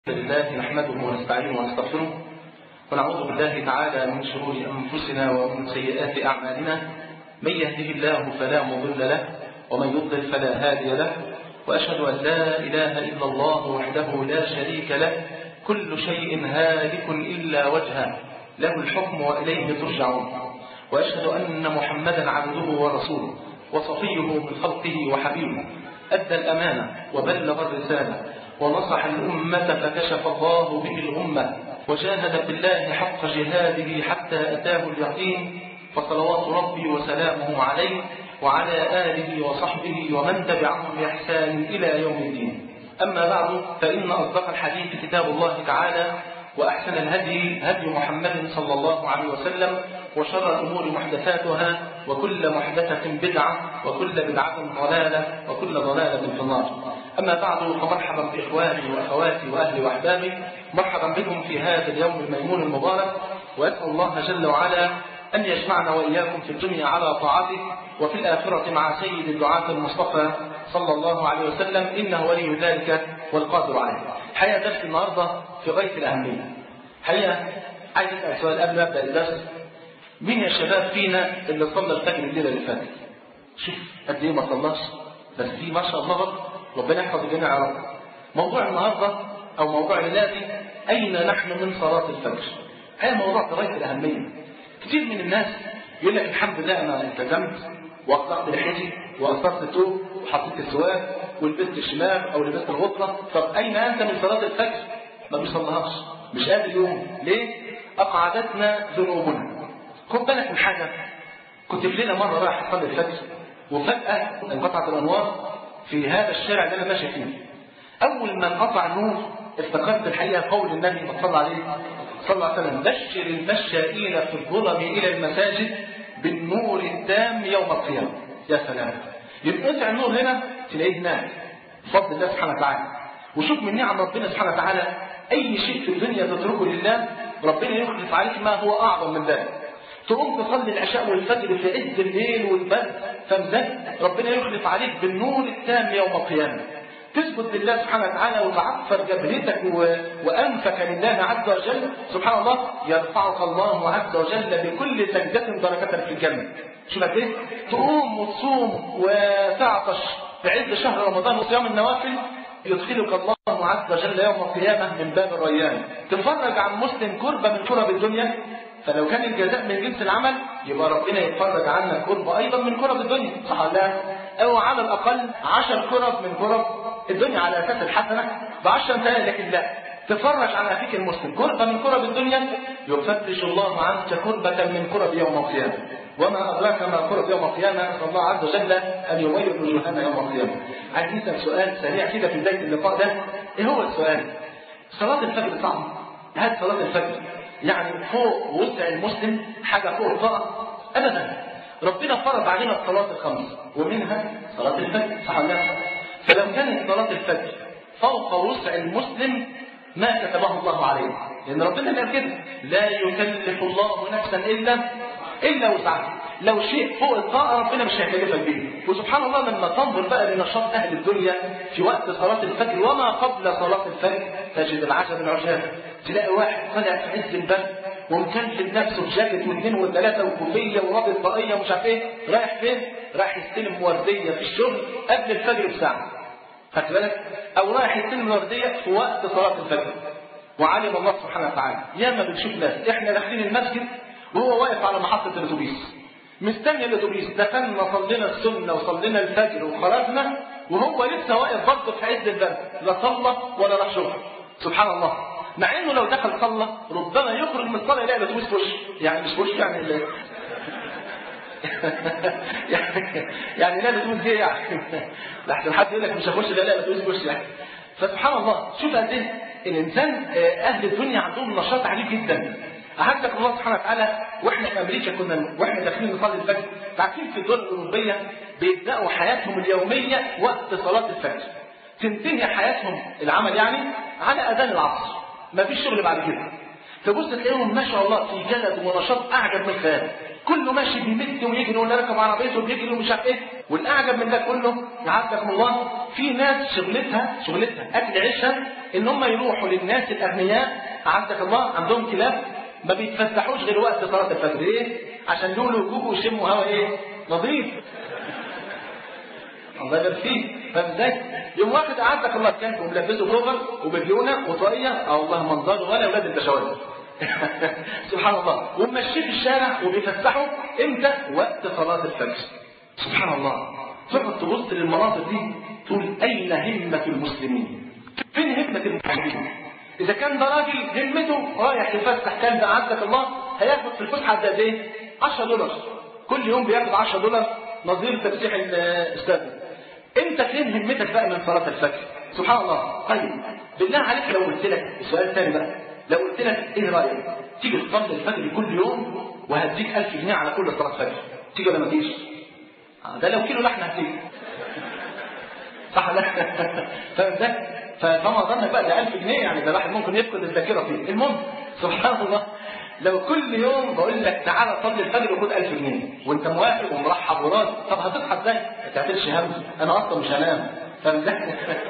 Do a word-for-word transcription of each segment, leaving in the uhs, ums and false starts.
لله نحمده ونستعينه ونستغفره ونعوذ بالله تعالى من شرور أنفسنا ومن سيئات أعمالنا. من يهده الله فلا مضل له ومن يضلل فلا هادي له، وأشهد أن لا إله إلا الله وحده لا شريك له، كل شيء هالك إلا وجهه، له الحكم وإليه ترجعون. وأشهد أن محمدا عبده ورسوله وصفيه من خلقه وحبيبه، أدى الأمانة وبلغ الرسالة ونصح الأمة فكشف الله به الأمة، وجاهد في الله حق جهاده حتى أتاه اليقين، فصلوات ربي وسلامه عليه وعلى آله وصحبه ومن تبعهم بإحسان إلى يوم الدين. أما بعد، فإن أصدق الحديث كتاب الله تعالى، وأحسن الهدي هدي محمد صلى الله عليه وسلم، وشر الأمور محدثاتها، وكل محدثة بدعة، وكل بدعة ضلالة، وكل ضلالة في النار. أما بعد، فمرحبا بإخواني وأخواتي وأهلي وأحبابي، مرحبا بكم في هذا اليوم الميمون المبارك، وأسأل الله جل وعلا أن يجمعنا وإياكم في الدنيا على طاعته، وفي الآخرة مع سيد الدعاة المصطفى صلى الله عليه وسلم، إنه ولي ذلك والقادر عليه. حقيقة درس النهاردة في غاية الأهمية. حقيقة عايز أسأل سؤال قبل ما أبدأ الدرس: مين يا شباب فينا اللي صلى الفجر الليلة اللي فاتت؟ شوف قد إيه ما صلاش، بس دي ما شاء الله ربنا يحفظ الجميع يا رب. موضوع النهاردة أو موضوع الذي أين نحن من صلاة الفجر؟ هذا موضوع في غاية الأهمية. كثير من الناس يقول لك الحمد لله أنا التزمت وأطلقت لحيتي وأثرت الثوب وحطيت السواك ولبست الشماغ أو لبست الغطرة، طب أين أنت من صلاة الفجر؟ ما بيصليهاش، مش قادر يقوم. ليه؟ أقعدتنا ذنوبنا. خد بالك من حاجة، كنت في ليلة مرة رايح أصلي الفجر وفجأة انقطعت الأنوار في هذا الشارع اللي أنا ماشي فيه. أول ما انقطع النور افتكرت الحقيقة قول النبي صلى الله عليه صلى الله عليه وسلم: بشر المشائين في الظلم إلى المساجد بالنور التام يوم القيامة. يا سلام، ينقطع النور هنا تلاقيه هناك بفضل الله سبحانه وتعالى. وشوف من نعم ربنا سبحانه وتعالى، أي شيء في الدنيا تتركه لله ربنا يخلف عليك ما هو أعظم من ذلك. تقوم تصلي العشاء والفجر في عز الليل والبرد، فمزاج ربنا يخلف عليك بالنور التام يوم القيامة. تثبت لله سبحانه وتعالى وتعفر جبهتك وأنفك لله عز وجل، سبحان الله يرفعك الله عز وجل بكل سجدة درجة في الجنة. شوف قد ايه؟ تقوم وتصوم وتعطش في عز شهر رمضان وصيام النوافل، يدخلك الله عز وجل يوم القيامة من باب الريان. تفرج عن مسلم كربة من كرب الدنيا، فلو كان الجزاء من جنس العمل يبقى ربنا يتفرج عنك كربة أيضا من كرب الدنيا، صح ولا لا؟ أو على الأقل عشر كرب من كرب الدنيا على أساس الحسنة بعشر ثانية. لكن لا، تفرج عن أخيك المسلم كربة من كرب الدنيا، يفتش الله عنك كربة من كرب يوم القيامة. وما أدراك ما كرب يوم القيامة، نسأل الله عز وجل أن يبيض وجوهنا يوم القيامة. عايز نسأل سؤال سريع كده في بداية اللقاء ده. إيه هو السؤال؟ صلاة الفجر صعبة؟ هل صلاة الفجر يعني فوق وسع المسلم حاجة فوق الطاقة؟ أبدا. ربنا فرض علينا الصلاة الخمس ومنها صلاة الفجر، صح ولا لا؟ فلو كانت صلاة الفجر فوق وسع المسلم ما كتبه الله عليه، لأن ربنا قال كده: لا يكلف الله نفسا إلا إلا وسعها. لو شيء فوق الطاقة ربنا مش هيكلفك به. وسبحان الله لما تنظر بقى لنشاط أهل الدنيا في وقت صلاة الفجر وما قبل صلاة الفجر تجد العجب العجاب. تلاقي واحد طالع في عز البرد ومكلف نفسه بجاكيت واثنين وثلاثة وكوفية ورابط طاقية ومش عارف ايه، رايح فين؟ رايح يستلم وردية في الشغل قبل الفجر بساعة. خدت بالك؟ أو رايح يستلم وردية في وقت صلاة الفجر. وعلم الله سبحانه وتعالى، ياما بنشوف ناس احنا داخلين المسجد وهو واقف على محطة الأتوبيس مستني الأتوبيس، دخلنا صلينا السنة وصلينا الفجر وخرجنا وهو لسه واقف برضه في عز البرد، لا صلى ولا راح شغل. سبحان الله. مع انه لو دخل صلى ربما يخرج من الصلاه يلاقي الاتوبيس في وشه، يعني مش في وشه يعني اللي يعني يعني لا الاتوبيس جه يعني لحسن حد يقول لك مش هخش لا لا الاتوبيس في وشه يعني. فسبحان الله، شوف قد ايه الانسان اهل الدنيا عندهم نشاط عجيب جدا. أحدث الله سبحانه وتعالى. واحنا في امريكا كنا واحنا داخلين نصلي الفجر، عارفين في الدول الاوروبيه بيبداوا حياتهم اليوميه وقت صلاه الفجر، تنتهي حياتهم العمل يعني على اذان العصر، ما فيش شغل بعد كده. تبص تلاقيهم ما شاء الله في جلد ونشاط اعجب من الخيال. كله ماشي بيمد ويجري واللي راكب عربيته وبيجري ومش عارف ايه. والاعجب من ده كله يعافاكم الله، في ناس شغلتها شغلتها اكل عيشها ان هم يروحوا للناس الاغنياء عافاك الله عندهم كلاب ما بيتفسحوش غير وقت صلاه الفجر. ايه؟ عشان يقولوا وجوبوا ويشموا هوا ايه؟ نظيف. الله يبارك فيه. فاهم ازاي؟ يوم واحد اعزك الله كلب وملبسه بلوفر وبديونه وطاقيه، اه والله منظره ولا اولاد البشوات. سبحان الله. وماشيين في الشارع وبيفسحوا امتى؟ وقت صلاه الفجر. سبحان الله. تقعد تبص للمناظر دي تقول اين همه المسلمين؟ فين همه المسلمين؟ اذا كان ده راجل همته رايح يفسح كلب اعزك الله هياخد في الفسحه قد ايه؟ عشرة دولار كل يوم، بياخد عشرة دولار نظير تفسيح الاستاذ. انت فين همتك بقى من صلاه الفجر؟ سبحان الله. طيب بالله عليك لو قلت لك السؤال الثاني بقى، لو قلت لك ايه رايك تيجي تصلي الفجر كل يوم وهديك ألف جنيه على كل صلاه فجر، تيجي ولا ما تجيش؟ ده لو كيلو لحمه هتيجي. صح ولا فاهم ده؟ فما ظنك بقى ده ألف جنيه، يعني ده الواحد ممكن يفقد الذاكره فيه. المهم سبحان الله، لو كل يوم بقول لك تعالى صلي الفجر وخد ألف جنيه وانت موافق ومرحب وراضي، طب هتصحى ازاي؟ ما تعملش هم، انا اصلا مش هنام. فاهم ازاي؟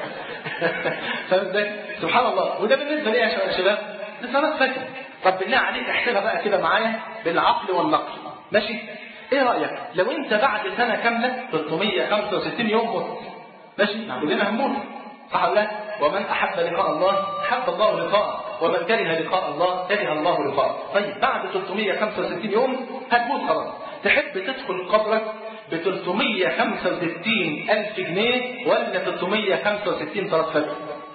فاهم ازاي؟ سبحان الله. وده بالنسبه لي يا شباب لصلاه فجر. طب بالله عليك احسبها بقى كده معايا بالعقل والنقل، ماشي؟ ايه رايك لو انت بعد سنه كامله ثلاثمية وخمسة وستين يوم مت، ماشي؟ كلنا هنموت، صح ولا لا؟ ومن احب لقاء الله احب الله لقاءه، ومن كره لقاء الله كره الله لقاءه. طيب بعد ثلاثمية وخمسة وستين يوم هتموت خلاص، تحب تدخل قبرك ب ثلاثمية وخمسة وستين ألف جنيه ولا ثلاثمية وخمسة وستين صلاة فجر؟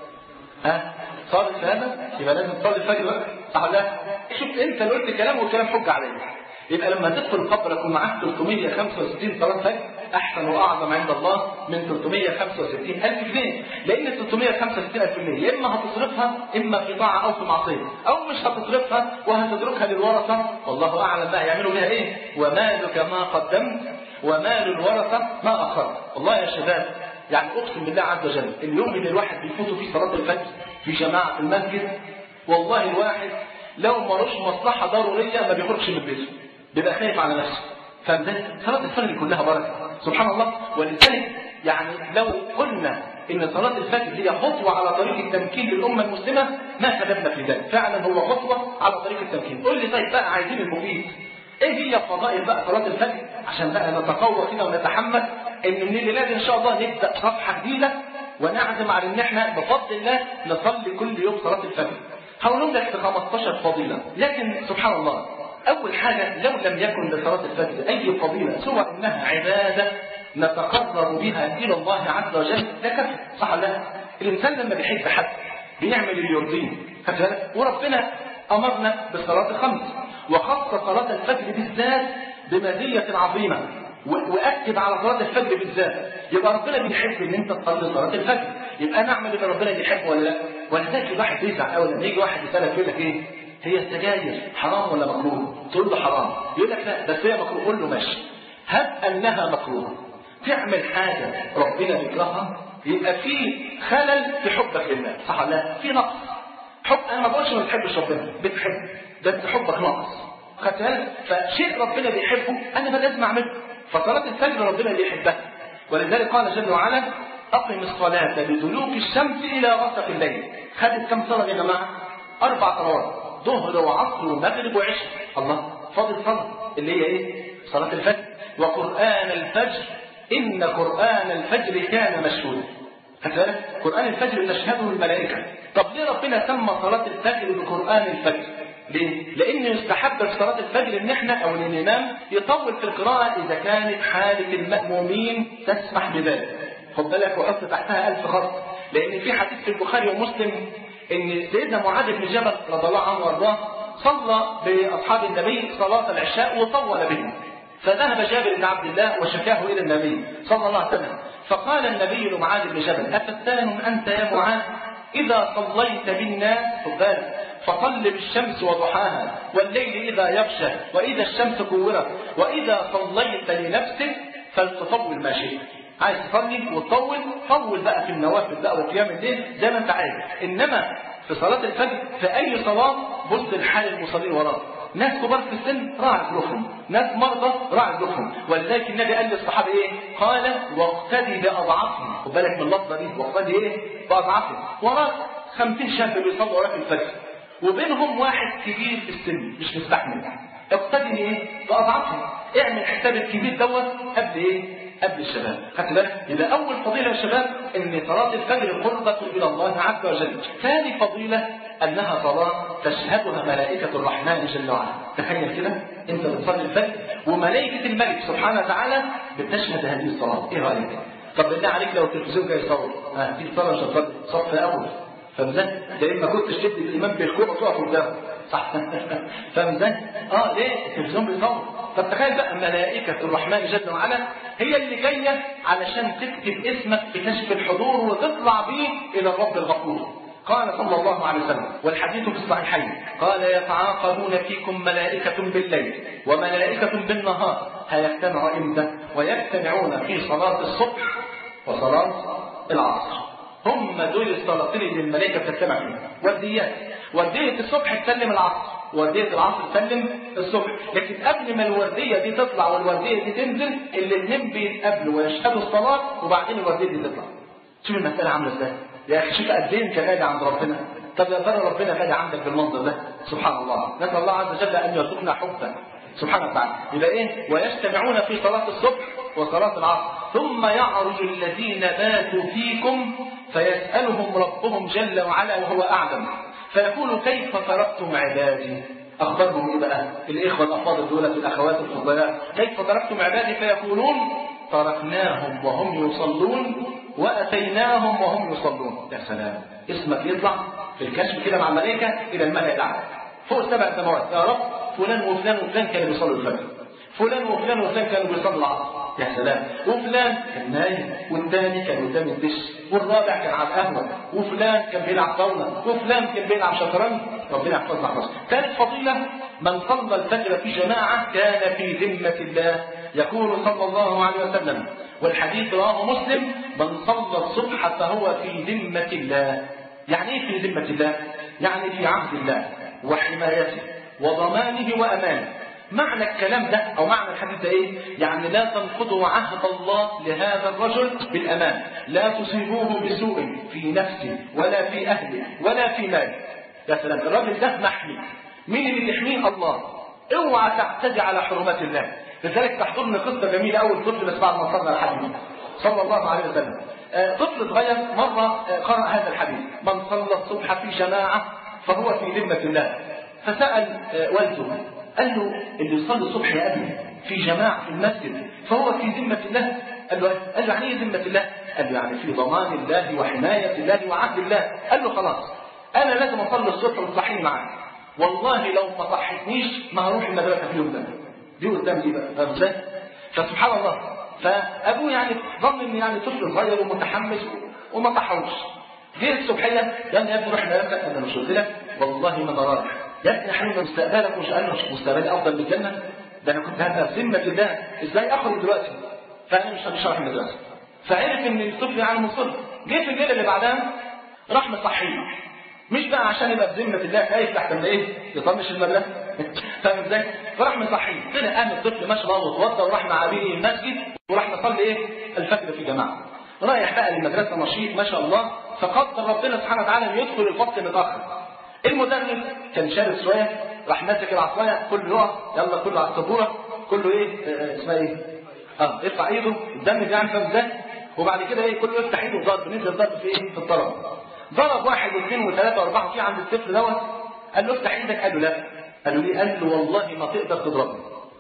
ها؟ صارت في هذا؟ يبقى لازم تصلي الفجر بقى، صح ولا لا؟ شوف انت اللي قلت كلام والكلام حجه عليك. يبقى لما تدخل قبرك ومعاك ثلاثمية وخمسة وستين صلاة فجر احسن واعظم عند الله من ثلاثمية وخمسة وستين ألف جنيه، لان ثلاثمية وخمسة وستين ألف جنيه يا اما هتصرفها اما في طاعه او في معصيه، او مش هتصرفها وهتتركها للورثه والله اعلم بقى يعملوا بها ايه. ومالك ما قدمت ومال الورثه ما اخرت. والله يا شباب يعني اقسم بالله عز وجل اليوم اللي الواحد بيفوت فيه صلاه الفجر في جماعه في المسجد، والله الواحد لو ملوش مصلحه ضروريه ما بيخرجش من بيته، بيبقى خايف على نفسه. فده صلاه الفجر كلها بركه سبحان الله. ولذلك يعني لو قلنا ان صلاه الفجر هي خطوه على طريق التمكين للامه المسلمه ما كذبنا في ذلك، فعلا هو خطوه على طريق التمكين. قول لي طيب بقى عايزين المفيد، ايه هي فضائل بقى صلاه الفجر عشان بقى نتقوى كده ونتحمس ان من الليله دي ان شاء الله نبدا صفحه جديده ونعزم على ان احنا بفضل الله نصلي كل يوم صلاه الفجر. هقول لك في خمستاشر فضيله، لكن سبحان الله أول حاجة لو لم يكن لصلاة الفجر أي فضيلة سوى أنها عبادة نتقرب بها إلى الله عز وجل لكفى، صح ولا لا؟ الإنسان لما بيحب حد بيعمل اللي يرضيه، وربنا أمرنا بالصلاة الخمس وخص صلاة الفجر بالذات بمزية عظيمة وأكد على صلاة الفجر بالذات. يبقى ربنا بيحب إن أنت تصلي صلاة الفجر، يبقى نعمل اللي ربنا بيحبه ولا لا؟ ولذلك الواحد بيزعل أوي لما يجي واحد يسألك يقول لك إيه؟ هي السجاير حرام ولا مكروه؟ تقول له حرام، يقول لك لا بس هي مكروه. قول له ماشي، هب انها مكروه تعمل حاجه ربنا يكرهها يبقى في خلل في حبك لله، صح ولا لا؟ في نقص حب. انا ما بقولش ما بتحبش ربنا، بتحب بس حبك ناقص، خدت بالك؟ فشيء ربنا بيحبه انا ما لازم اعمله. فصلاه الفجر ربنا بيحبها، ولذلك قال جل وعلا اقم الصلاه لدلوك الشمس الى غسق الليل. خدت كم صلاه يا جماعه؟ اربع صلوات، ظهر وعصر ومغرب وعشاء. الله، فاضل صلاة اللي هي ايه؟ صلاة الفجر. وقرآن الفجر إن قرآن الفجر كان مشهودا. هكذا قرآن الفجر تشهده الملائكة. طب ليه ربنا سمى صلاة الفجر بقرآن الفجر؟ ليه؟ لأن يستحب في صلاة الفجر إن احنا أو إن الإمام يطول في القراءة إذا كانت حالة المأمومين تسمح بذلك. خد بالك وحط تحتها ألف خط، لأن في حديث في البخاري ومسلم ان سيدنا معاذ بن جبل رضي الله عنه وارضاه صلى باصحاب النبي صلاه العشاء وطول بهم، فذهب جابر بن عبد الله وشكاه الى النبي صلى الله عليه وسلم، فقال النبي لمعاذ بن جبل افتان انت يا معاذ اذا صليت بالناس فصل بالشمس وضحاها والليل اذا يغشى واذا الشمس كورت واذا صليت لنفسك فلتطول ما شئت. عايز تصلي وتطول طول بقى في النوافل بقى وقيام الليل زي ما انت عايز، انما في صلاه الفجر في اي صلاه بص لحال المصلين وراك، ناس كبار في السن راعي ظروفهم، ناس مرضى راعي ظروفهم. ولذلك النبي قال للصحابه ايه؟ قال واقتدي باضعافهم. خد بالك من اللفظه دي، واقتدي ايه؟ باضعافهم. وراك خمسين شاب بيصلوا وراك الفجر وبينهم واحد كبير في السن مش مستحمل، اقتدي ايه؟ باضعافهم. اعمل حساب الكبير دوت قبل ايه؟ قبل الشباب. خدت بالك؟ يبقى اول فضيله يا شباب ان صلاه الفجر قربة الى الله عز وجل. ثاني فضيله انها صلاه تشهدها ملائكه الرحمن جل وعلا. تخيل كده انت بتصلي الفجر وملائكه الملك سبحانه وتعالى بتشهد هذه الصلاه، ايه رايك؟ طب بالله عليك لو التلفزيون جاي يصور، ها في صلاه مش هتصلي صف اول، فمزاج ده ما كنتش تشد الامام بالكوع وتقف قدامه، صح؟ فمزاج اه ليه؟ التلفزيون بيصور. طب تخيل بقى ملائكه الرحمن جل وعلا هي اللي جايه علشان تكتب اسمك في كشف الحضور وتطلع بيه الى الرب الغفور. قال صلى الله عليه وسلم والحديث في الصحيحين قال يتعاقبون فيكم ملائكة بالليل وملائكة بالنهار هيجتمعوا امتى؟ ويجتمعون في صلاة الصبح وصلاة العصر. هم دول الصلاتين اللي الملائكة بتجتمع فيهم. ورديات، وردية الصبح تسلم العصر، وردية العصر تسلم الصبح. لكن قبل ما الوردية دي تطلع والوردية دي تنزل الاثنين بيتقابلوا ويشهدوا الصلاة وبعدين الوردية دي تطلع. شوف المسألة عاملة ازاي؟ يا اخي شوف قد ايه انت غالي عند ربنا. طب يا ترى ربنا غالي عندك بالمنظر ده؟ سبحان الله. نسأل الله عز وجل ان يرزقنا حبه سبحانه وتعالى. يبقى ايه؟ ويجتمعون في صلاة الصبح وصلاة العصر ثم يعرج الذين باتوا فيكم فيسألهم ربهم جل وعلا وهو أعلم فيقول كيف تركتم عبادي؟ أخبرهم إيه بقى؟ الإخوة الأفاضل دولة الأخوات الفضلاء كيف تركتم عبادي؟ فيقولون تركناهم وهم يصلون وأتيناهم وهم يصلون. يا سلام، اسمك يطلع في الكشف كده مع الملائكة إلى الملأ الأعلى فوق سبع سماوات. يا رب فلان وفلان وفلان كانوا بيصلوا الفجر، فلان وفلان وفلان كانوا بيصلوا العصر. يا سلام، وفلان كان نايم والثاني كان قدام الدش والرابع كان على القهوة وفلان كان بيلعب طاولة وفلان كان بيلعب شطرنج. ربنا يحفظنا حفظه. ثالث فضيلة من صلى الفجر في جماعة كان في ذمة الله. يقول صلى الله عليه وسلم والحديث رواه مسلم من صلى الصبح فهو في ذمة الله. يعني ايه في ذمة الله؟ يعني في عهد الله وحمايته وضمانه وأمانه. معنى الكلام ده أو معنى الحديث ده إيه؟ يعني لا تنقضوا عهد الله لهذا الرجل بالأمان، لا تصيبوه بسوء في نفسه ولا في أهله ولا في ماله. يا سلام، الراجل ده محمي. مين اللي يحميه؟ الله. اوعى تعتدي على حرمات الله. لذلك تحضرني قصة جميلة أول طفل بس بعد ما صلى الحديث صلى الله عليه وسلم. آه طفل صغير مرة آه قرأ هذا الحديث من صلى الصبح في جماعة فهو في ذمة الله. فسأل آه والده قال له اللي يصلي الصبح يا أبي في جماعة في المسجد فهو في ذمة الله. قال له قال له يعني ايه ذمة الله؟ قال له يعني في ضمان الله وحماية الله وعهد الله. قال له خلاص أنا لازم أصلي الصبح وتصحيني معاك، والله لو ما صحتنيش ما هروح المدرسة في اليوم ده. دي قدام دي بقى، فاهم ازاي؟ فسبحان الله، فأبوه يعني ظن إن يعني طفل صغير ومتحمس وما صحوش. جه الصبحية قال لي يا ابني روح المدرسة. أنا مش قلت لك والله ما أنا رايح يا ابني حبيبي مستقبلك مش قال له مش مستقبلي افضل من الجنه؟ ده انا كنت هبقى في ذمه الله، ازاي اخرج دلوقتي؟ فانا مش مش رايح المدرسه. فعرف ان الطفل يعني مصر. جه في الليله اللي بعدها راح مصحيه، مش بقى عشان يبقى في ذمه الله خايف تحت من ايه؟ يطنش المدرسه. فاهم ازاي؟ فراح مصحيه. طلع قام الطفل ما شاء الله واتوضى وراح مع ابيه المسجد وراح نصلي ايه؟ الفجر في جماعه. رايح بقى للمدرسه نشيط ما شاء الله. فقدر ربنا سبحانه وتعالى ان يدخل الفصل متاخر. المدرس كان شارب شويه راح ماسك العصايه كله يقف يلا كله على السبوره كله ايه اه اسمها ايه اه ارفع ايده الدم يعني فاهم ازاي؟ وبعد كده ايه كله يفتح ايده وضرب نزل ضرب في ايه في الطرف. ضرب واحد واثنين وثلاثه واربعه وفي عند الطفل دوت قال له افتح ايدك. قال له لا. قال له ليه؟ قال له والله ما تقدر تضربني.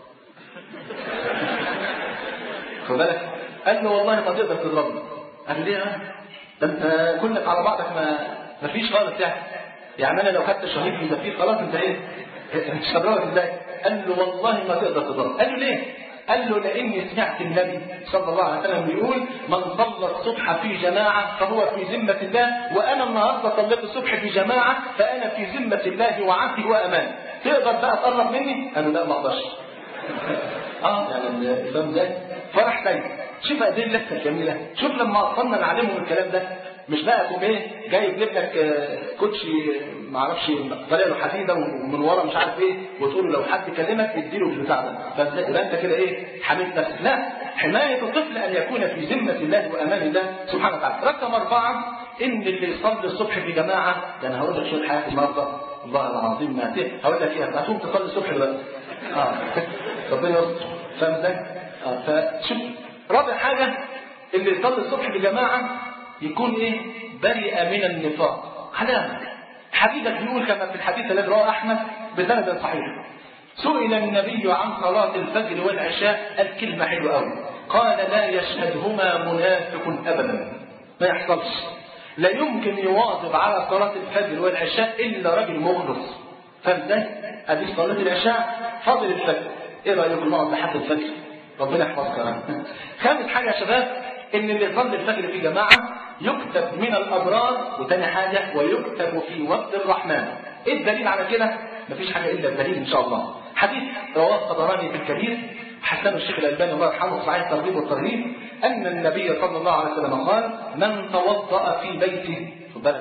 خد بالك؟ قال له والله ما تقدر تضربني. قال له ليه؟ ده انت كلك على بعضك ما ما فيش خالص يعني. يعني انا لو خدت شهيد في زفير خلاص انت ايه؟ مش هضربك ازاي؟ قال له والله ما تقدر تضرب. قال له ليه؟ قال له لاني سمعت النبي صلى الله عليه وسلم بيقول من صلى الصبح في جماعه فهو في ذمه الله، وانا النهارده صليت الصبح في جماعه فانا في ذمه الله وعهده وامان. تقدر بقى تقرب مني؟ قال له لا ما اقدرش. اه يعني فاهم ازاي؟ فرح تاني. شوف قد ايه اللفه الجميله. شوف لما اطلنا نعلمهم الكلام ده مش بقى تقوم ايه جاي يجيب لك كوتشي ما اعرفش طالع له حديده ومن ورا مش عارف ايه، وتقول له لو حد كلمك اديله البتاع ده، فيبقى انت كده ايه حميت نفسك. لا، حمايه الطفل ان يكون في ذمه الله وامان الله سبحانه وتعالى. رقم اربعه ان اللي يصلي الصبح في جماعه، يعني هقول لك شويه حاجات النهارده والله العظيم ما هقول لك ايه، هتقوم تصلي الصبح دلوقتي. اه ربنا يستر، فاهم ازاي؟ اه فشوف رابع حاجه اللي يصلي الصبح في جماعه يكون ايه؟ بريء من النفاق. علامه حديثك بيقول كما في الحديث الذي رواه احمد بسند صحيح، سئل النبي عن صلاه الفجر والعشاء، الكلمه حلوه قوي، قال لا يشهدهما منافق ابدا، ما يحصلش، لا يمكن يواظب على صلاه الفجر والعشاء الا رجل مخلص. فازاي؟ ادي صلاه العشاء فضل الفجر، ايه رايكم نقعد لحد الفجر؟ ربنا يحفظنا. خامس حاجه يا شباب ان اللي يصلي الفجر في جماعه يكتب من الابرار، وتاني حاجه ويكتب في وقت الرحمن. ايه الدليل على كده؟ مفيش حاجه الا الدليل ان شاء الله. حديث رواه الطبراني في الكبير، حسن الشيخ الالباني الله يرحمه صحيح الترغيب والترهيب، ان النبي صلى الله عليه وسلم قال: من توضأ في بيته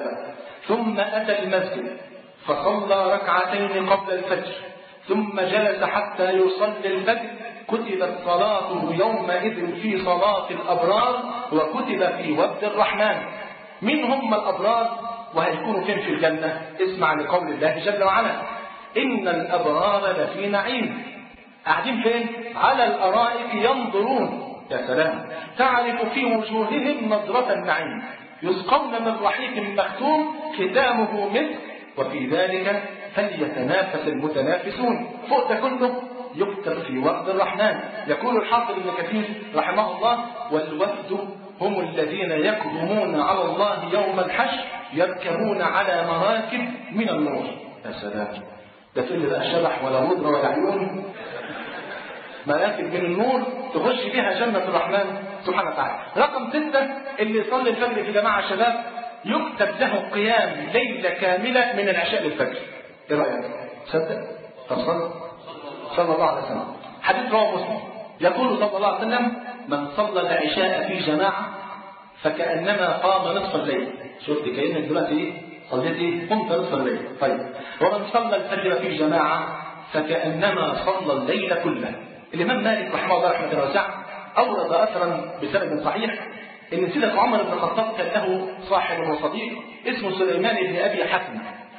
ثم اتى المسجد فصلى ركعتين قبل الفجر ثم جلس حتى يصلي الفجر كتبت صلاته يومئذ في صلاة الأبرار وكتب في وفد الرحمن. من هم الأبرار وهيكونوا فين في الجنة؟ اسمع لقول الله جل وعلا: إن الأبرار لفي نعيم. قاعدين فين؟ على الأرائك ينظرون، يا سلام، تعرف في وجوههم نظرة النعيم، يسقون من رحيق مختوم ختامه مسك وفي ذلك فليتنافس المتنافسون. فوق ده كله يكتب في وفد الرحمن. يقول الحافظ ابن كثير رحمه الله: والوفد هم الذين يقدمون على الله يوم الحشر يركبون على مراكب من النور. يا سلام، ده تقول لي بقى شبح ولا غدر ولا عيون، مراكب من النور تخش بها جنة الرحمن سبحانه وتعالى. رقم ستة اللي يصلي الفجر في جماعة شباب يكتب له قيام ليلة كاملة من العشاء للفجر. ايه رأيك؟ صدق؟ طب صلى صلى الله عليه وسلم. حديث رواه مسلم يقول صلى الله عليه وسلم: من صلى العشاء في جماعة فكأنما قام نصف الليل. شفت كأنك دلوقتي ايه؟ صليت ايه؟ قمت نصف الليل. طيب، ومن صلى الفجر في جماعة فكأنما صلى الليل كله. الإمام مالك رحمه الله رحمة واسعة أورد أثرا بسند صحيح إن سيدنا عمر بن الخطاب كان له صاحب وصديق اسمه سليمان بن أبي حكم،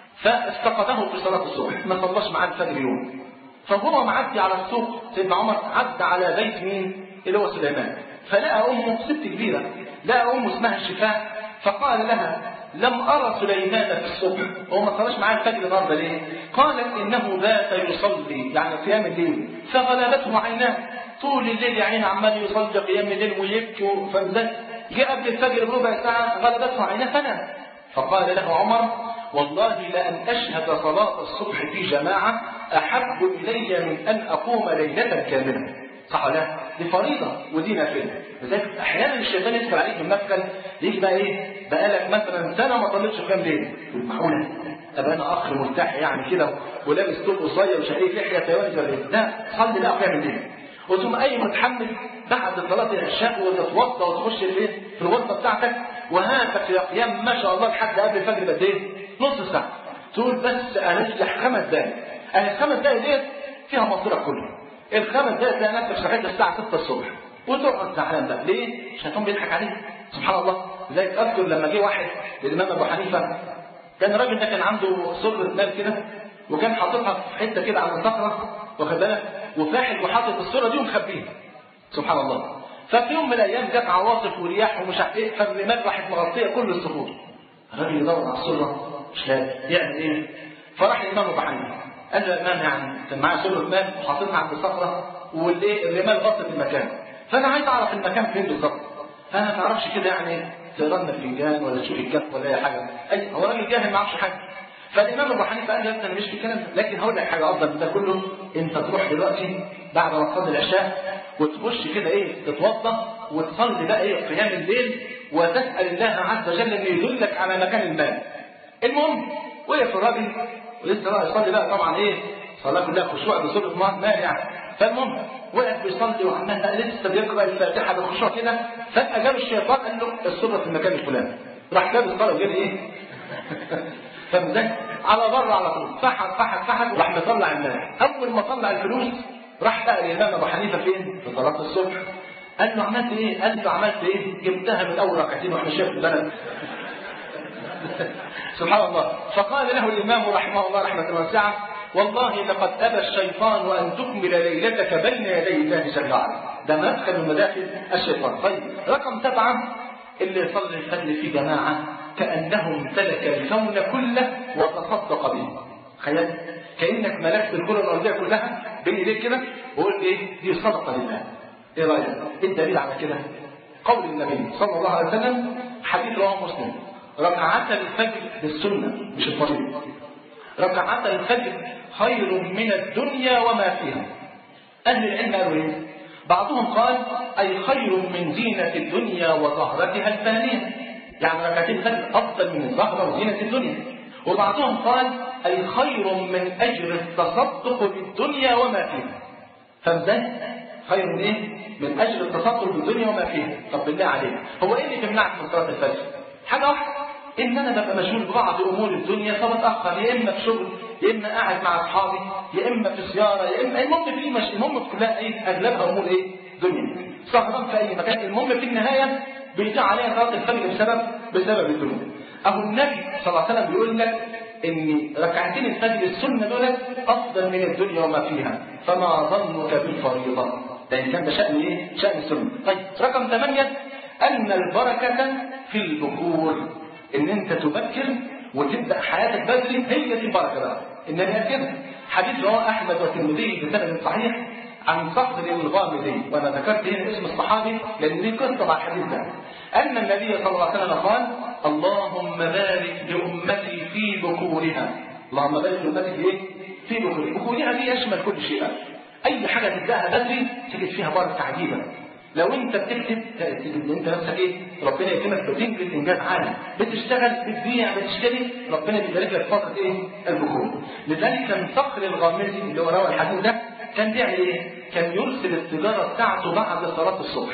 فاستقده في صلاة الصبح، ما صلاش معاه الفجر يوم. فهو معدي على السوق، سيدنا عمر عدى على بيت مين؟ اللي هو سليمان، فلقى أمه ست كبيرة، لقى أمه اسمها الشفاء، فقال لها: لم أرى سليمان في الصبح، هو ما صلاش معاه الفجر النهارده ليه؟ قالت: إنه بات يصلي، يعني قيام الليل، فغلبته عيناه، طول الليل يا عيني عمال يصلي قيام الليل ويبكي، فانزل جاء قبل الفجر بربع ساعة غلبته عيناه فنام. فقال له عمر: والله لأن أشهد صلاة الصبح في جماعة أحب إلي من أن أقوم ليلة كاملة. صح ولا لا؟ دي فريضة ودي نافلة. لذلك أحيانا الشيطان يدخل عليك من مدخل، يجي بقى إيه؟ بقالك مثلا سنة ما صليتش قيام ليل، معقولة؟ أبقى أنا أخ مرتاح يعني كده ولابس طول قصير وشقيق لحية تيواني ولا إيه؟ لا، صلي بقى قيام الليل. وثم أي متحمل بعد صلاة العشاء وتتوضأ وتخش البيت في الوسطى بتاعتك وهاتك يا قيام ما شاء الله لحد قبل الفجر قد إيه؟ نص ساعة. تقول بس أريح خمس دقايق. أنا الخمس دقايق ديت فيها مصيرك كله. الخمس دقايق تلاقي نفسك صحيت الساعة ستة الصبح وتقعد زعلان بقى، ليه؟ الشيطان بيضحك عليك. سبحان الله. لذلك أذكر لما جه واحد للإمام أبو حنيفة، كان الراجل ده كان عنده صبرة مال كده وكان حاططها في حتة كده على الصخرة، واخد بالك؟ وفاحل وحاطط الصورة دي ومخبيها. سبحان الله. ففي يوم من الأيام جت عواصف ورياح ومش عارف إيه، فالرمال راحت مغطية كل الصخور. الراجل يدور على الصورة مش لاقي يعمل إيه؟ فراح الإمام أبو حنيفة قال له: يا إمام يعني كان معايا صورة مال وحاططها عند الصخرة والإيه الرمال غطت المكان، فأنا عايز أعرف المكان فين بالظبط. فأنا ما تعرفش كده يعني تقرا لنا الفنجان ولا تشوف الكف ولا أي حاجة. أي هو راجل جاهل ما يعرفش حاجة. فالإمام أبو حنيفة قال له: أنا مش في الكلام، لكن هقول لك حاجة أفضل من ده كله. أنت تروح دلوقتي بعد ما تصلي العشاء وتخش كده إيه تتوضأ وتصلي بقى إيه قيام الليل وتسأل الله عز وجل إنه يدلك على مكان المال. المهم وقف الراجل ولسه بقى يصلي بقى طبعا إيه صلاة كلها خشوع بصورة مال يعني. فالمهم وقف بيصلي وعمال بقى لسه بيقرأ الفاتحة بخشوع كده، فجأة جاب الشيطان قال له: الصورة في المكان الفلاني. راح جاب الصلاة وجاب إيه؟ فمزاج على بره على طول، فحت فحت فحت وراح مطلع المال. اول ما طلع الفلوس راح سال الامام ابو حنيفه فين؟ في صلاه الصبح. قال له عملت ايه؟ قال له عملت ايه؟ جبتها من اول ركعتين واحنا شايف البلد. سبحان الله. فقال له الامام رحمه الله رحمه واسعه: والله لقد ابى الشيطان ان تكمل ليلتك بين يدي الله جل وعلا. ده مدخل من مداخل الشيطان. طيب رقم سبعه: اللي يصلي الفجر في جماعه كانه امتلك الكون كله وتصدق به. تخيل كانك ملكت الكره الارضيه كلها بين ايديك كده وقلت ايه؟ دي صدقه لله. ايه رايك؟ ايه الدليل على كده؟ قول النبي صلى الله عليه وسلم، حديث رواه مسلم: ركعتا الفجر بالسنه مش الفريضه، ركعتا الفجر خير من الدنيا وما فيها. اهل العلم قالوا ايه؟ بعضهم قال اي خير من زينه الدنيا وزهرتها الفانيه، يعني ركعتين الفجر افضل من الزهره وزينه الدنيا. وبعضهم قال اي خير من اجر التصدق بالدنيا وما فيها. فازاي؟ خير من ايه؟ من اجر التصدق بالدنيا وما فيها. طب بالله عليك، هو ايه اللي بيمنعك من صلاه الفجر؟ حاجه واحده، ان انا ببقى مشغول ببعض امور الدنيا فبتاخر، يا اما في شغل، يا اما قاعد مع اصحابي، يا اما في زياره، يا اما المهم في مش... المهم كلها ايه؟ اغلبها امور ايه؟ دنيا. سهران في اي مكان، المهم في النهايه بيضيع عليها صلاه الفجر بسبب بسبب الدنيا. اهو النبي صلى الله عليه وسلم بيقول لك ان ركعتين الفجر السنه دول افضل من الدنيا وما فيها، فما ظنك بالفريضه؟ ده ان كان ده شان ايه؟ شان السنه. طيب رقم ثمانيه: ان البركه في البكور، ان انت تبكر وتبدا حياتك بدري، هي دي البركه بقى. النبي كده حديث رواه احمد والترمذي بسند صحيح عن صخر الغامدي، وانا ذكرت هنا اسم الصحابي لان دي قصه مع الحديث ده. ان النبي صلى الله عليه وسلم قال: اللهم بارك لامتي في بكورها. اللهم بارك لامتي في ايه؟ في بكورها. بكورها دي يشمل كل شيء. اي حاجه تبداها بدري تجد فيها بركه عجيبه. لو انت بتكتب تجد انت نفسك ايه؟ ربنا يكرمك بتنجز انجاز عالي، بتشتغل بتبيع بتشتري، ربنا بيبارك لك فتره ايه؟ البكور. لذلك كان صخر الغامدي اللي هو روى الحديث ده كان بيعمل ايه؟ كان يرسل التجاره بتاعته بعد صلاه الصبح،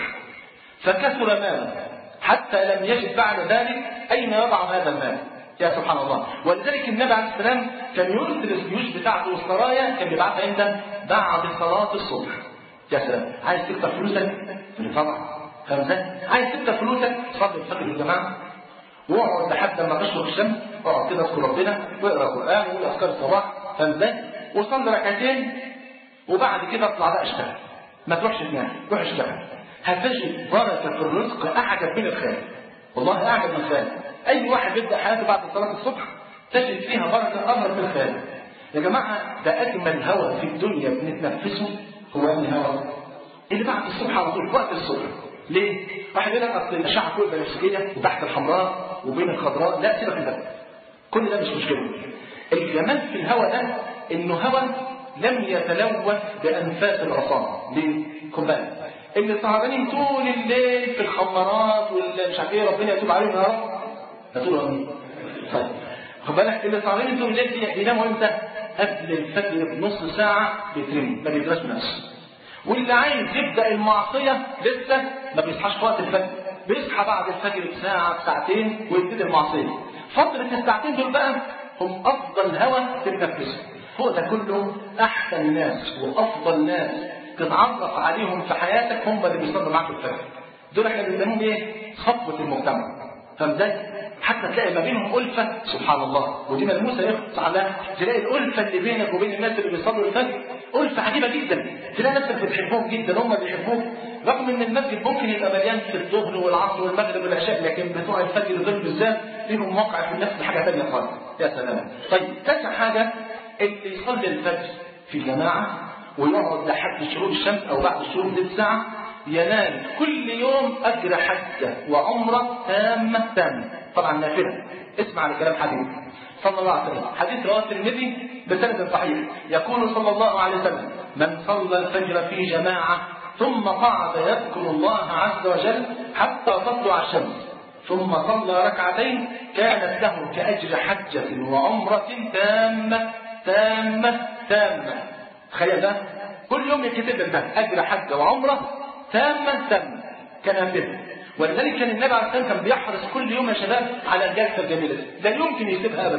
فكثر ماله حتى لم يجد بعد ذلك اين يضع هذا المال. يا سبحان الله. ولذلك النبي عليه السلام كان يرسل الجيوش بتاعته والسرايا، كان بيبعتها امتى؟ بعد صلاه الصبح. يا سلام. عايز تكتر فلوسك؟ طبعا. خمسة. عايز تكتر فلوسك؟ صلي الفجر يا جماعه، واقعد لحد ما تشرق الشمس، اقعد كده اذكر ربنا واقرا قران وقول اذكار الصباح، خمسة، وصلي ركعتين، وبعد كده اطلع بقى اشتغل. ما تروحش تنام، روح اشتغل. هتجد بركه في الرزق اعجب من الخيال. والله اعجب من الخيال. اي واحد بيبدا حياته بعد صلاه الصبح تجد فيها بركه اكبر من الخيال. يا جماعه ده اجمل هواء في الدنيا بنتنفسه هو الهواء اللي بعد الصبح على طول، وقت الصبح. ليه؟ واحد يقول لك اصل الاشعه فوق البنفسجيه وتحت الحمراء وبين الخضراء، لا سيبك من ده. كل ده مش مشكله. الجمال في الهواء ده انه هواء لم يتلوث بانفاس العصاه. ليه؟ خد بالك اللي سهرانين طول الليل في الخمارات واللي مش عارف ايه، ربنا يتوب عليهم يا رب. هتقولوا امين. طيب خد بالك اللي سهرانين طول الليل دي بيناموا امتى؟ قبل الفجر بنص ساعه بيترمي، ما بيدرسش نفسه. واللي عايز يبدا المعصيه لسه ما بيصحاش في وقت الفجر، بيصحى بعد الفجر بساعه بساعتين ويبتدي المعصيه. فتره الساعتين دول بقى هم افضل هواء تتنفسه. هو ده كله احسن ناس وافضل ناس تتعرف عليهم في حياتك هم اللي بيصلوا معاك الفجر. دول احنا بنسميهم ايه؟ صفوه المجتمع. فاهم ازاي؟ حتى تلاقي ما بينهم ألفة، سبحان الله، ودي ملموسة يخص على تلاقي الألفة اللي بينك وبين الناس اللي بيصلوا الفجر ألفة عجيبة جدا. تلاقي نفسك بتحبهم جدا، هم بيحبوك، رغم ان المسجد ممكن يبقى مليان في الظهر والعصر والمغرب والعشاء، لكن بتوع الفجر دول بالذات ليهم موقع في النفس بحاجة ثانية خالص. يا سلام. طيب تاسع حاجة، اللي يصلي الفجر في جماعة ويقعد لحد شروق الشمس أو بعد الشروق بثلث ساعة ينال كل يوم أجر حجة وعمرة تامة تامة. طبعا نافلة. اسمع على كلام حبيب صلى الله عليه وسلم، حديث رواه الترمذي بسند صحيح، يقول صلى الله عليه وسلم: من صلى الفجر في جماعة ثم قعد يذكر الله عز وجل حتى تطلع الشمس ثم صلى ركعتين كانت له كأجر حجة وعمرة تامة تامة تامة. تخيل ده كل يوم يكتب لك ده أجر حجة وعمرة تامة تامة كنافلة. ولذلك كان النبي عليه الصلاه والسلام كان بيحرص كل يوم يا شباب على الجلسه الجميله، لا يمكن يسيبها ابدا.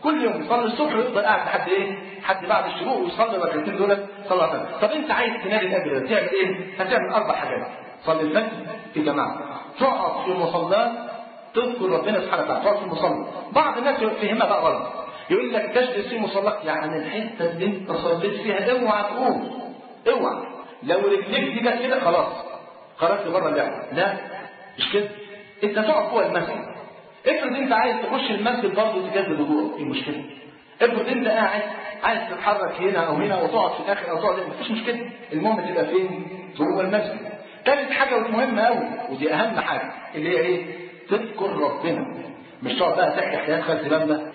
كل يوم يصلي الصبح ويفضل قاعد لحد ايه؟ لحد بعد الشروق ويصلي الركعتين دول صلى الله عليه وسلم. طب انت عايز تنال الاجر ده تعمل ايه؟ هتعمل اربع حاجات. صلي الفجر في جماعه، تقعد في مصلاه تذكر ربنا سبحانه وتعالى، تقعد في المصلى. بعض الناس يفهمها بقى غلط، يقول لك تجلس في مصلاك يعني الحته اللي انت صليت فيها اوعى تقوم، اوعى لو رجليك دي جت كده خلاص خرجت بره اللعبه. لا مش كده، انت تقعد جوه المسجد. افرض انت عايز تخش المسجد برضه تجدد وضوءك، ايه المشكله؟ افرض انت قاعد عايز تتحرك هنا او هنا وتقعد في الاخر او تقعد، مفيش مشكله، المهم تبقى فين؟ جوه المسجد. ثالث حاجه ودي مهمه قوي ودي اهم حاجه اللي هي ايه؟ تذكر ربنا. مش تقعد بقى تحكي حكايات خالتي بامبا،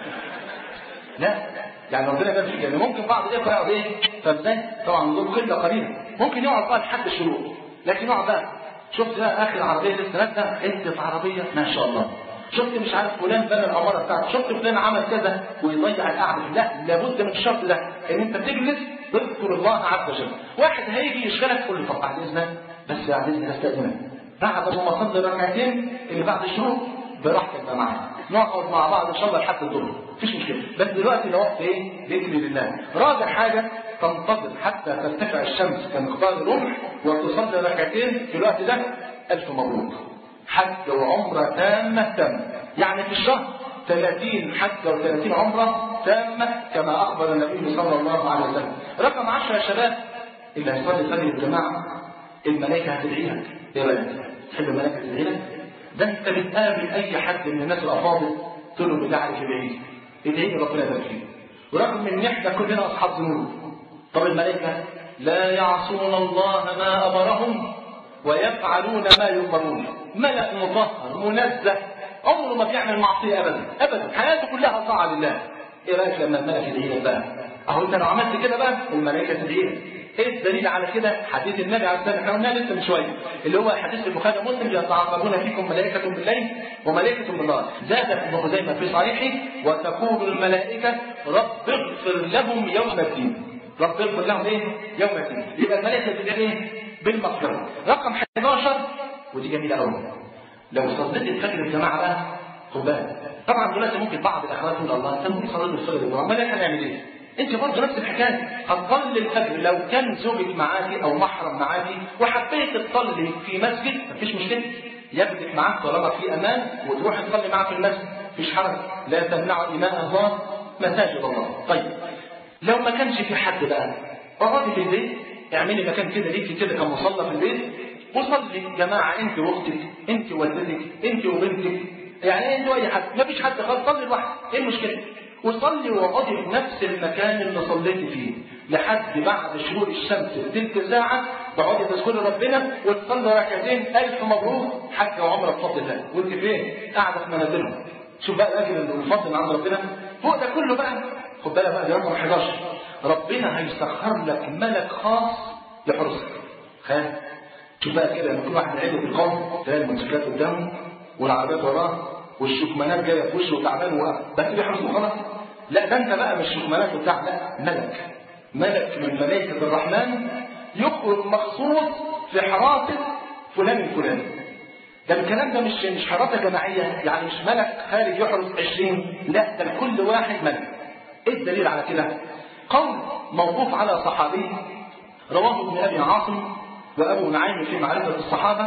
لا يعني ربنا ده يعني ممكن بعض الاخوه يقعد ايه؟ فازاي؟ طبعا دول قله قليله، ممكن يقعد بقى لحد الشروق، لكن يقعد بقى شفت بقى اخر عربيه لسه نازله حته عربيه ما شاء الله، شفت مش عارف فلان بنى العماره بتاعته، شفت فلان عمل كذا ويضيع القعده. لا لابد من الشرط ده ان انت تجلس تذكر الله عز وجل. واحد هيجي يشغلك تقول له طب بعد اذنك بس بعد اذنك استاذنك بعد ما اصلي ركعتين اللي بعد الشروق براحتك بقى معايا نقعد مع بعض ان شاء الله لحد الظهر مفيش مشكله، بس دلوقتي ده وقت ايه؟ ذكر لله. رابع حاجه تنتظر حتى ترتفع الشمس كمقدار الرمح وتصلي ركعتين في الوقت ده. الف مبروك، حج وعمره تامه تامه، يعني في الشهر ثلاثين حج وثلاثين عمره تامه كما اخبر النبي صلى الله عليه وسلم. رقم عشرة يا شباب، اللي هيصلي الفجر الجماعه الملائكه هتدعي لك. ايه رايك؟ تحب الملائكه تدعي لك؟ ده انت بتقابل اي حد من الناس الافاضل تقول له بالله عليك ادعي لي، ادعي لي ربنا يبارك فيك. ورغم ان احنا كلنا اصحاب ذنوب، طب الملائكه لا يعصون الله ما امرهم ويفعلون ما يؤمرون. ملك مطهر منزه عمره ما بيعمل معصيه ابدا ابدا، حياته كلها طاعه لله. ايه رايك لما الملك يدعي لك بقى؟ اهو انت لو عملت كده بقى الملائكه تدعي لك. ايه الدليل على كده؟ حديث النبي عليه الصلاه والسلام احنا قلناه لسه من شويه، اللي هو حديث البخاري ومسلم يتعاقبون فيكم ملائكه بالليل وملائكه بالنهار. زاد ابن خزيمه في صحيحه وتقول الملائكه رب اغفر لهم يوم الدين. رب اغفر لهم ايه؟ يوم الدين. يبقى الملائكه بتدعي ايه؟ بالمغفره. رقم احد عشر ودي جميله قوي، لو صليت الفجر الجماعه بقى خد بالك. طبعا دلوقتي ممكن بعض الاخوات تقول الله انت ممكن تصلي الفجر الجماعه، امال احنا هنعمل ايه؟ انت برضه نفس الحكايه، هتصلي الفجر لو كان زوجك معاكي او محرم معاكي وحبيت تصلي في مسجد مفيش مشكله، ياخدك معاك طالما في امان وتروح تصلي معاه في المسجد مفيش حرج، لا تمنع اماء الله مساجد الله. طيب لو ما كانش في حد بقى اقعدي في البيت، اعملي مكان كده ليكي كده كمصلى في البيت وصلي جماعه انت واختك انت ووالدتك انت وبنتك، يعني انت واي حد مفيش حد خالص، صلي لوحدك ايه المشكله؟ وصلي واقعدي في نفس المكان اللي صليتي فيه لحد بعد شروق الشمس بتلت ساعه، تقعدي تذكري ربنا وتصلي ركعتين. الف مبروك حج وعمره بفضل الله. وانت فين؟ قاعده في منازلهم. شوف بقى الاجر الفضل من عند ربنا فوق ده كله بقى. خد بالك بقى، ده رقم احد عشر، ربنا هيسخر لك ملك خاص يحرسك. خير شوف بقى كده لما كل واحد يعد في القوم تلاقي الموتوسيكلات قدامه والعربيات وراه والشكمانات جايه في وشه وتعبان وقف بس بيحرسه خلاص. لا ده انت بقى مش شكمانات وبتاع، لا ملك، ملك من ملائكه الرحمن يخرج مخصوص في حراسه فلان الفلاني. ده الكلام ده مش مش حراسه جماعيه، يعني مش ملك خارج يحرس عشرين، لا ده لكل واحد ملك. ايه الدليل على كده؟ قول موقوف على صحابي رواه ابن ابي عاصم وابو نعيم في معرفه الصحابه،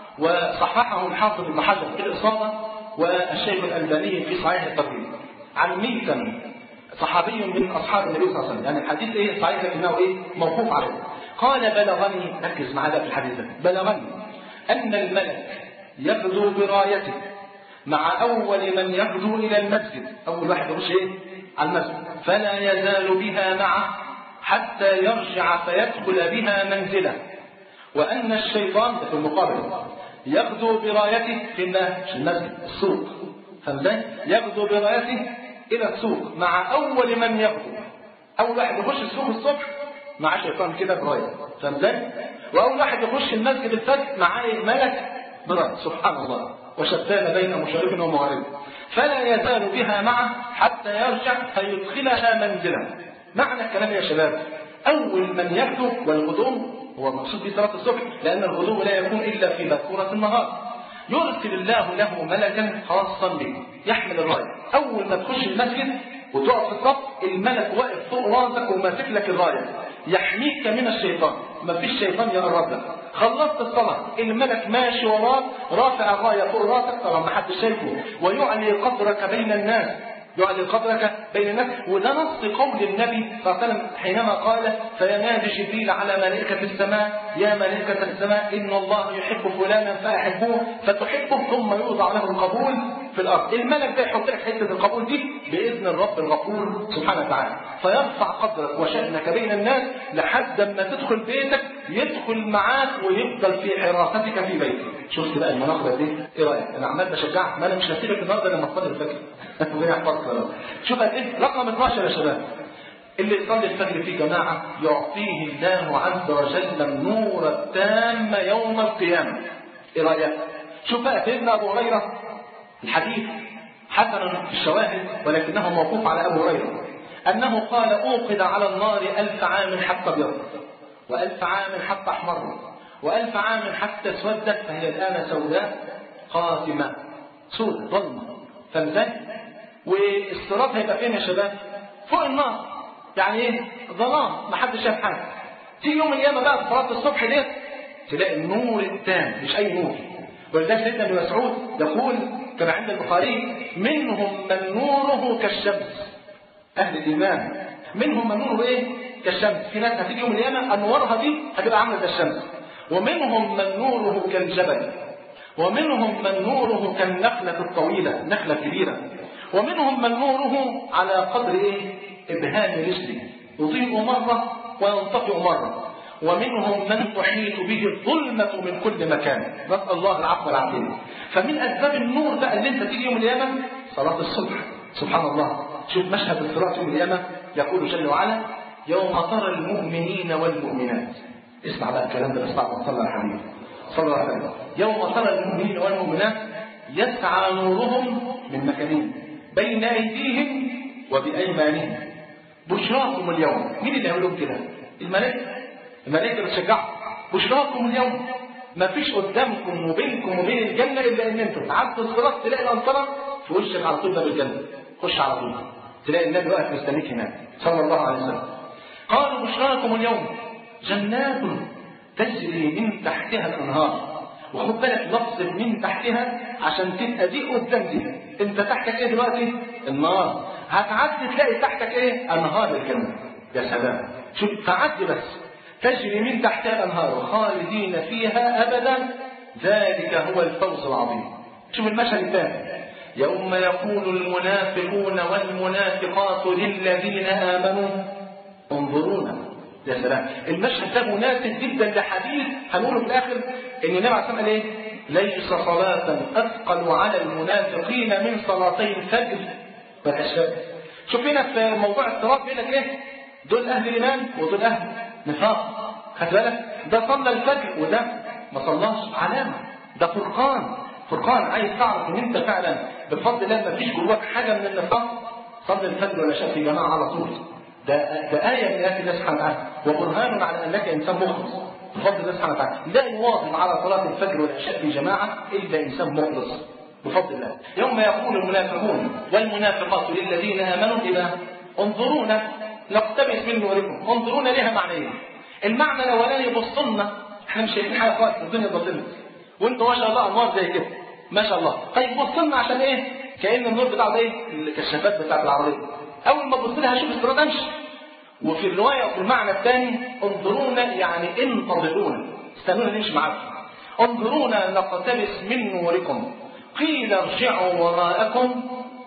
وصححه الحافظ ابن حجر في الاصابه والشيخ الالباني في صحيح الترغيب عن ميتم صحابي من اصحاب النبي صلى الله عليه وسلم. يعني الحديث ايه صحيح لكنه ايه موقوف عليه. قال بلغني، ركز معايا في الحديث ده، بلغني ان الملك يغدو برايته مع اول من يغدو الى المسجد، اول واحد يخش ايه على المسجد، فلا يزال بها معه حتى يرجع فيدخل بها منزله، وان الشيطان في المقابل يغدو برايته في المسجد السوق، فهمت؟ يغدو برايته الى السوق مع اول من يغدو. اول واحد يخش السوق الصبح مع شيطان كده برايه، فهمت؟ واول واحد يخش المسجد الفجر معاه ملك برايه. سبحان الله، وشتان بين مشرق ومغرب، فلا يزال بها معه حتى يرجع فيدخلها منزله. معنى الكلام يا شباب، اول من يغدو، والغدو هو مقصود به صلاه الصبح لان الغدو لا يكون الا في باكوره النهار، يرسل الله له ملكا خاصا به يحمل الرايه. اول ما تخش المسجد وتقف في الصف، الملك واقف فوق راسك وماسك لك الرايه يحميك من الشيطان، ما فيش شيطان يقرب لك. خلصت الصلاه الملك ماشي وراك رافع الرايه فوق راسك، طبعا ما حدش شايفه، ويعلي قدرك بين الناس، يعلي قدرك بين الناس. وده نص قول النبي صلى الله عليه وسلم حينما قال: فينادي جبريل على ملائكة السماء: يا ملائكة السماء إن الله يحب فلانا فأحبوه، فتحبه ثم يوضع له القبول في الأرض. الملك ده يحط لك حتة القبول دي بإذن الرب الغفور سبحانه وتعالى، فيرفع قدرك وشأنك بين الناس لحد ما تدخل بيتك يدخل معاك ويفضل في حراستك في بيتك. شفت بقى المناقبة دي؟ إيه رأيك؟ أنا عمال بشجعك، ما أنا مش هسيبك النهارده لما تصلي الفجر. ربنا يحفظك. شوف قد إيه رقم اثناشر يا شباب، اللي يصلي الفجر في جماعة يعطيه الله عز وجل النور التام يوم القيامة. إيه رأيك؟ شوف بقى سيدنا أبو هريرة، الحديث حسن في الشواهد ولكنه موقوف على أبو هريرة، أنه قال: أوقد على النار ألف عام حتى ابيض، وألف عام حتى احمر، وألف عام حتى اسودت، فهي الآن سوداء قاتمة، سوداء ظلمة. فمزاج والصراط هيبقى فين يا شباب؟ فوق النار، يعني ايه؟ ظلام، ما حدش شاف حاجه. تيجي يوم القيامه بقى في صلاه الصبح ديت تلاقي النور التام، مش اي نور. ولذلك سيدنا ابن مسعود يقول كما عند البخاري: منهم من نوره كالشمس، اهل الايمان منهم من نوره ايه؟ كالشمس. في ناس هتيجي يوم القيامه انوارها دي هتبقى عامله زي الشمس. ومنهم من نوره كالجبل، ومنهم من نوره كالنخله الطويله، نخله كبيره، ومنهم من نوره على قدر ايه؟ ابهام رجله، يضيء مره وينطفئ مره. ومنهم من تحيط به الظلمه من كل مكان، نسال الله العفو والعافيه. فمن اسباب النور بقى اللي انت تيجي يوم القيامه صلاه الصبح. سبحان الله، شوف مشهد الصراط يوم القيامه، يقول جل وعلا: يوم ترى المؤمنين والمؤمنات. اسمع بقى الكلام ده، اسمع وصلى على الحبيب صلى الله عليه وسلم. يوم ترى المؤمنين والمؤمنات يسعى نورهم من مكانين بين ايديهم وبايمانهم بشراكم اليوم. مين اللي هيقول لهم كده؟ الملائكه. الملائكه بتشجعهم: بشراكم اليوم، ما فيش قدامكم وبينكم وبين الجنه الا ان انتم تعدوا الصراط تلاقي الانصره في وشك على طول باب الجنه، خش على طول تلاقي النبي واقف مستنيك هناك صلى الله عليه وسلم. قالوا: بشراكم اليوم جنات تجري من تحتها الانهار. وخد بالك لفظ من تحتها عشان تبقى دي قدام دي. انت تحتك ايه دلوقتي؟ النار. هتعدي تلاقي تحتك ايه؟ انهار الجنه. يا سلام، شوف تعدي بس. تجري من تحتها الانهار خالدين فيها ابدا، ذلك هو الفوز العظيم. شوف المشهد الثاني: يوم يقول المنافقون والمنافقات للذين امنوا انظرونا. يا سلام، المشهد ده مناسب جدا لحديث هنقوله في الاخر ان النبي عليه الصلاه والسلام قال ايه؟ ليس صلاه اثقل على المنافقين من صلاتي الفجر والعشاء. شوف هنا في موضوع الصراط بيقول لك ايه؟ دول اهل الايمان ودول اهل نفاق. خد بالك، ده صلى الفجر وده ما صلاش، علامه. ده فرقان، فرقان. عايز تعرف ان انت فعلا بفضل الله ما فيش جواك حاجه من النفاق، صلي الفجر والعشاء في جماعه على طول. ده ده آية من آيات الله سبحانه وتعالى، وبرهان على أنك إنسان مخلص بفضل الله سبحانه وتعالى. لا يواظب على صلاة الفجر والعشاء في جماعة إلا إنسان مخلص بفضل الله. يوم يقول المنافقون والمنافقات للذين آمنوا إذا انظرونا نقتبس من نوركم. انظرونا لها معنيين. المعنى الأولاني بصلنا، احنا مش شايفين حاجة خالص، الدنيا ظلمت وانتوا ما شاء الله أنوار زي كده ما شاء الله. طيب بصلنا عشان إيه؟ كأن النور بتاعه إيه؟ الكشافات بتاعت العربية. أول ما تبص لها شوف الصراط امشي. وفي الرواية وفي المعنى الثاني انظرونا يعني انتظرونا، استنونا نمشي معاكم. انظرونا نقتبس من نوركم. قيل ارجعوا وراءكم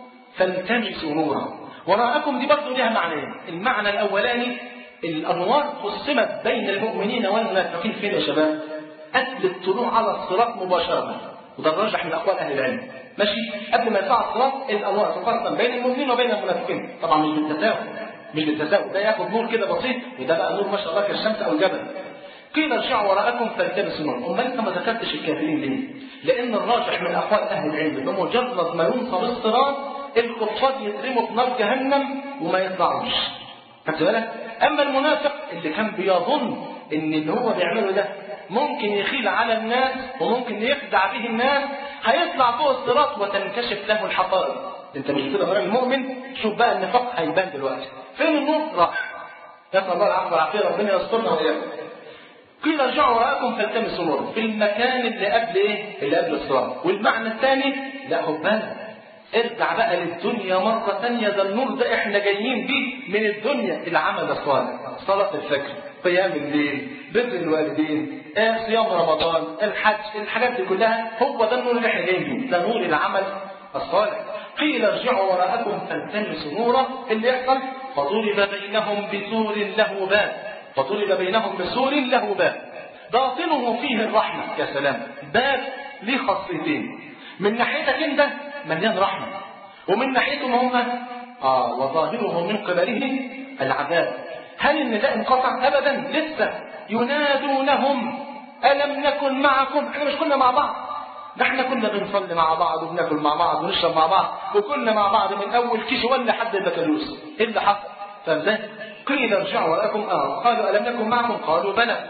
فالتمسوا نورا. وراءكم دي برضه لها معنيين. المعنى الأولاني الأنوار قسمت بين المؤمنين والمنافقين فين يا شباب؟ قبل الطلوع على الصراط مباشرة، وده الراجح من أقوال أهل العلم. ماشي، قبل ما يطلع الصراط الأنوار تقسم بين المؤمنين وبين المنافقين، طبعا مش بالتساوي، مش بالتساوي، ده ياخد نور كده بسيط وده بقى نور ما شاء الله كالشمس أو الجبل. قيل ارجعوا وراءكم فالتمسوا نورا. أمال أنت ما ذكرتش الكافرين ليه؟ لأن الراجح من أقوال أهل العلم بمجرد ما ينصب الصراط الكفار يترموا في نار جهنم وما يطلعوش. خدت بالك؟ أما المنافق اللي كان بيظن إن اللي هو بيعمله ده ممكن يخيل على الناس وممكن يخدع به الناس، هيطلع فوق الصراط وتنكشف له الحقائق. انت مش كده راجل مؤمن، شوف بقى النفاق هيبان دلوقتي. فين النور؟ راح. نسأل الله العفو والعافية، ربنا يسترنا وإياكم. قيل ارجعوا وراءكم فالتمسوا نورا، في المكان اللي قبل ايه؟ اللي قبل الصراط. والمعنى الثاني لا خد بالك، ارجع بقى للدنيا مرة ثانية، ده النور ده احنا جايين بيه من الدنيا، العمل الصالح، صلاة الفجر، قيام الليل، بر الوالدين، آه صيام رمضان، الحج، الحاجات دي كلها هو ده النور اللي احنا جايين بيه، ده نور العمل الصالح. قيل ارجعوا وراءكم فالتمسوا نورا، اللي يحصل فضرب بينهم بسور له باب، فضرب بينهم بسور له باب باطنه فيه الرحمة. يا سلام، باب ليه خاصيتين، من ناحيتك انت مليان رحمة، ومن ناحيتهم هم اه وظاهره من قبله العذاب. هل ان ده انقطع؟ ابدا، لسه ينادونهم الم نكن معكم، احنا مش كنا مع بعض، ده احنا كنا بنصلي مع بعض وبناكل مع بعض ونشرب مع بعض وكنا مع بعض من اول كيش ولا حد البكالوريوس. ايه اللي حصل؟ فازاي؟ قيل ارجعوا وراءكم اه قالوا الم نكن معكم قالوا بلى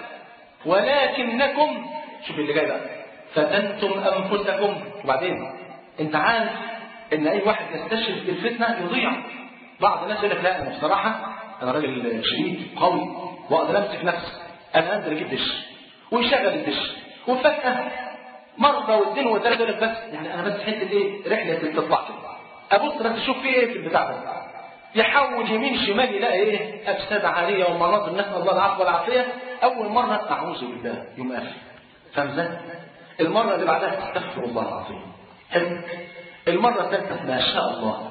ولكنكم، شوف اللي جاي بقى، فتنتم انفسكم. وبعدين انت عارف ان اي واحد يستشرف بالفتنه يضيع. بعض الناس يقول لك لا انا بصراحه انا راجل شديد قوي واقدر امسك نفسي، انا انزل اجيب دش ويشغل الدش، وفجاه مره واثنين وثلاثه يقول لك بس يعني انا بس حته ايه رحله تطلع كده، ابص بس اشوف في ايه في البتاع ده، يحاول يمين شمال يلاقي ايه افساد عاريه ومناظر، نسال الله العفو والعافيه. اول مره اعوذ بالله يوم قافل، فاهم ازاي؟ المره اللي بعدها استغفر الله العظيم، حلو. المره الثالثه ما شاء الله،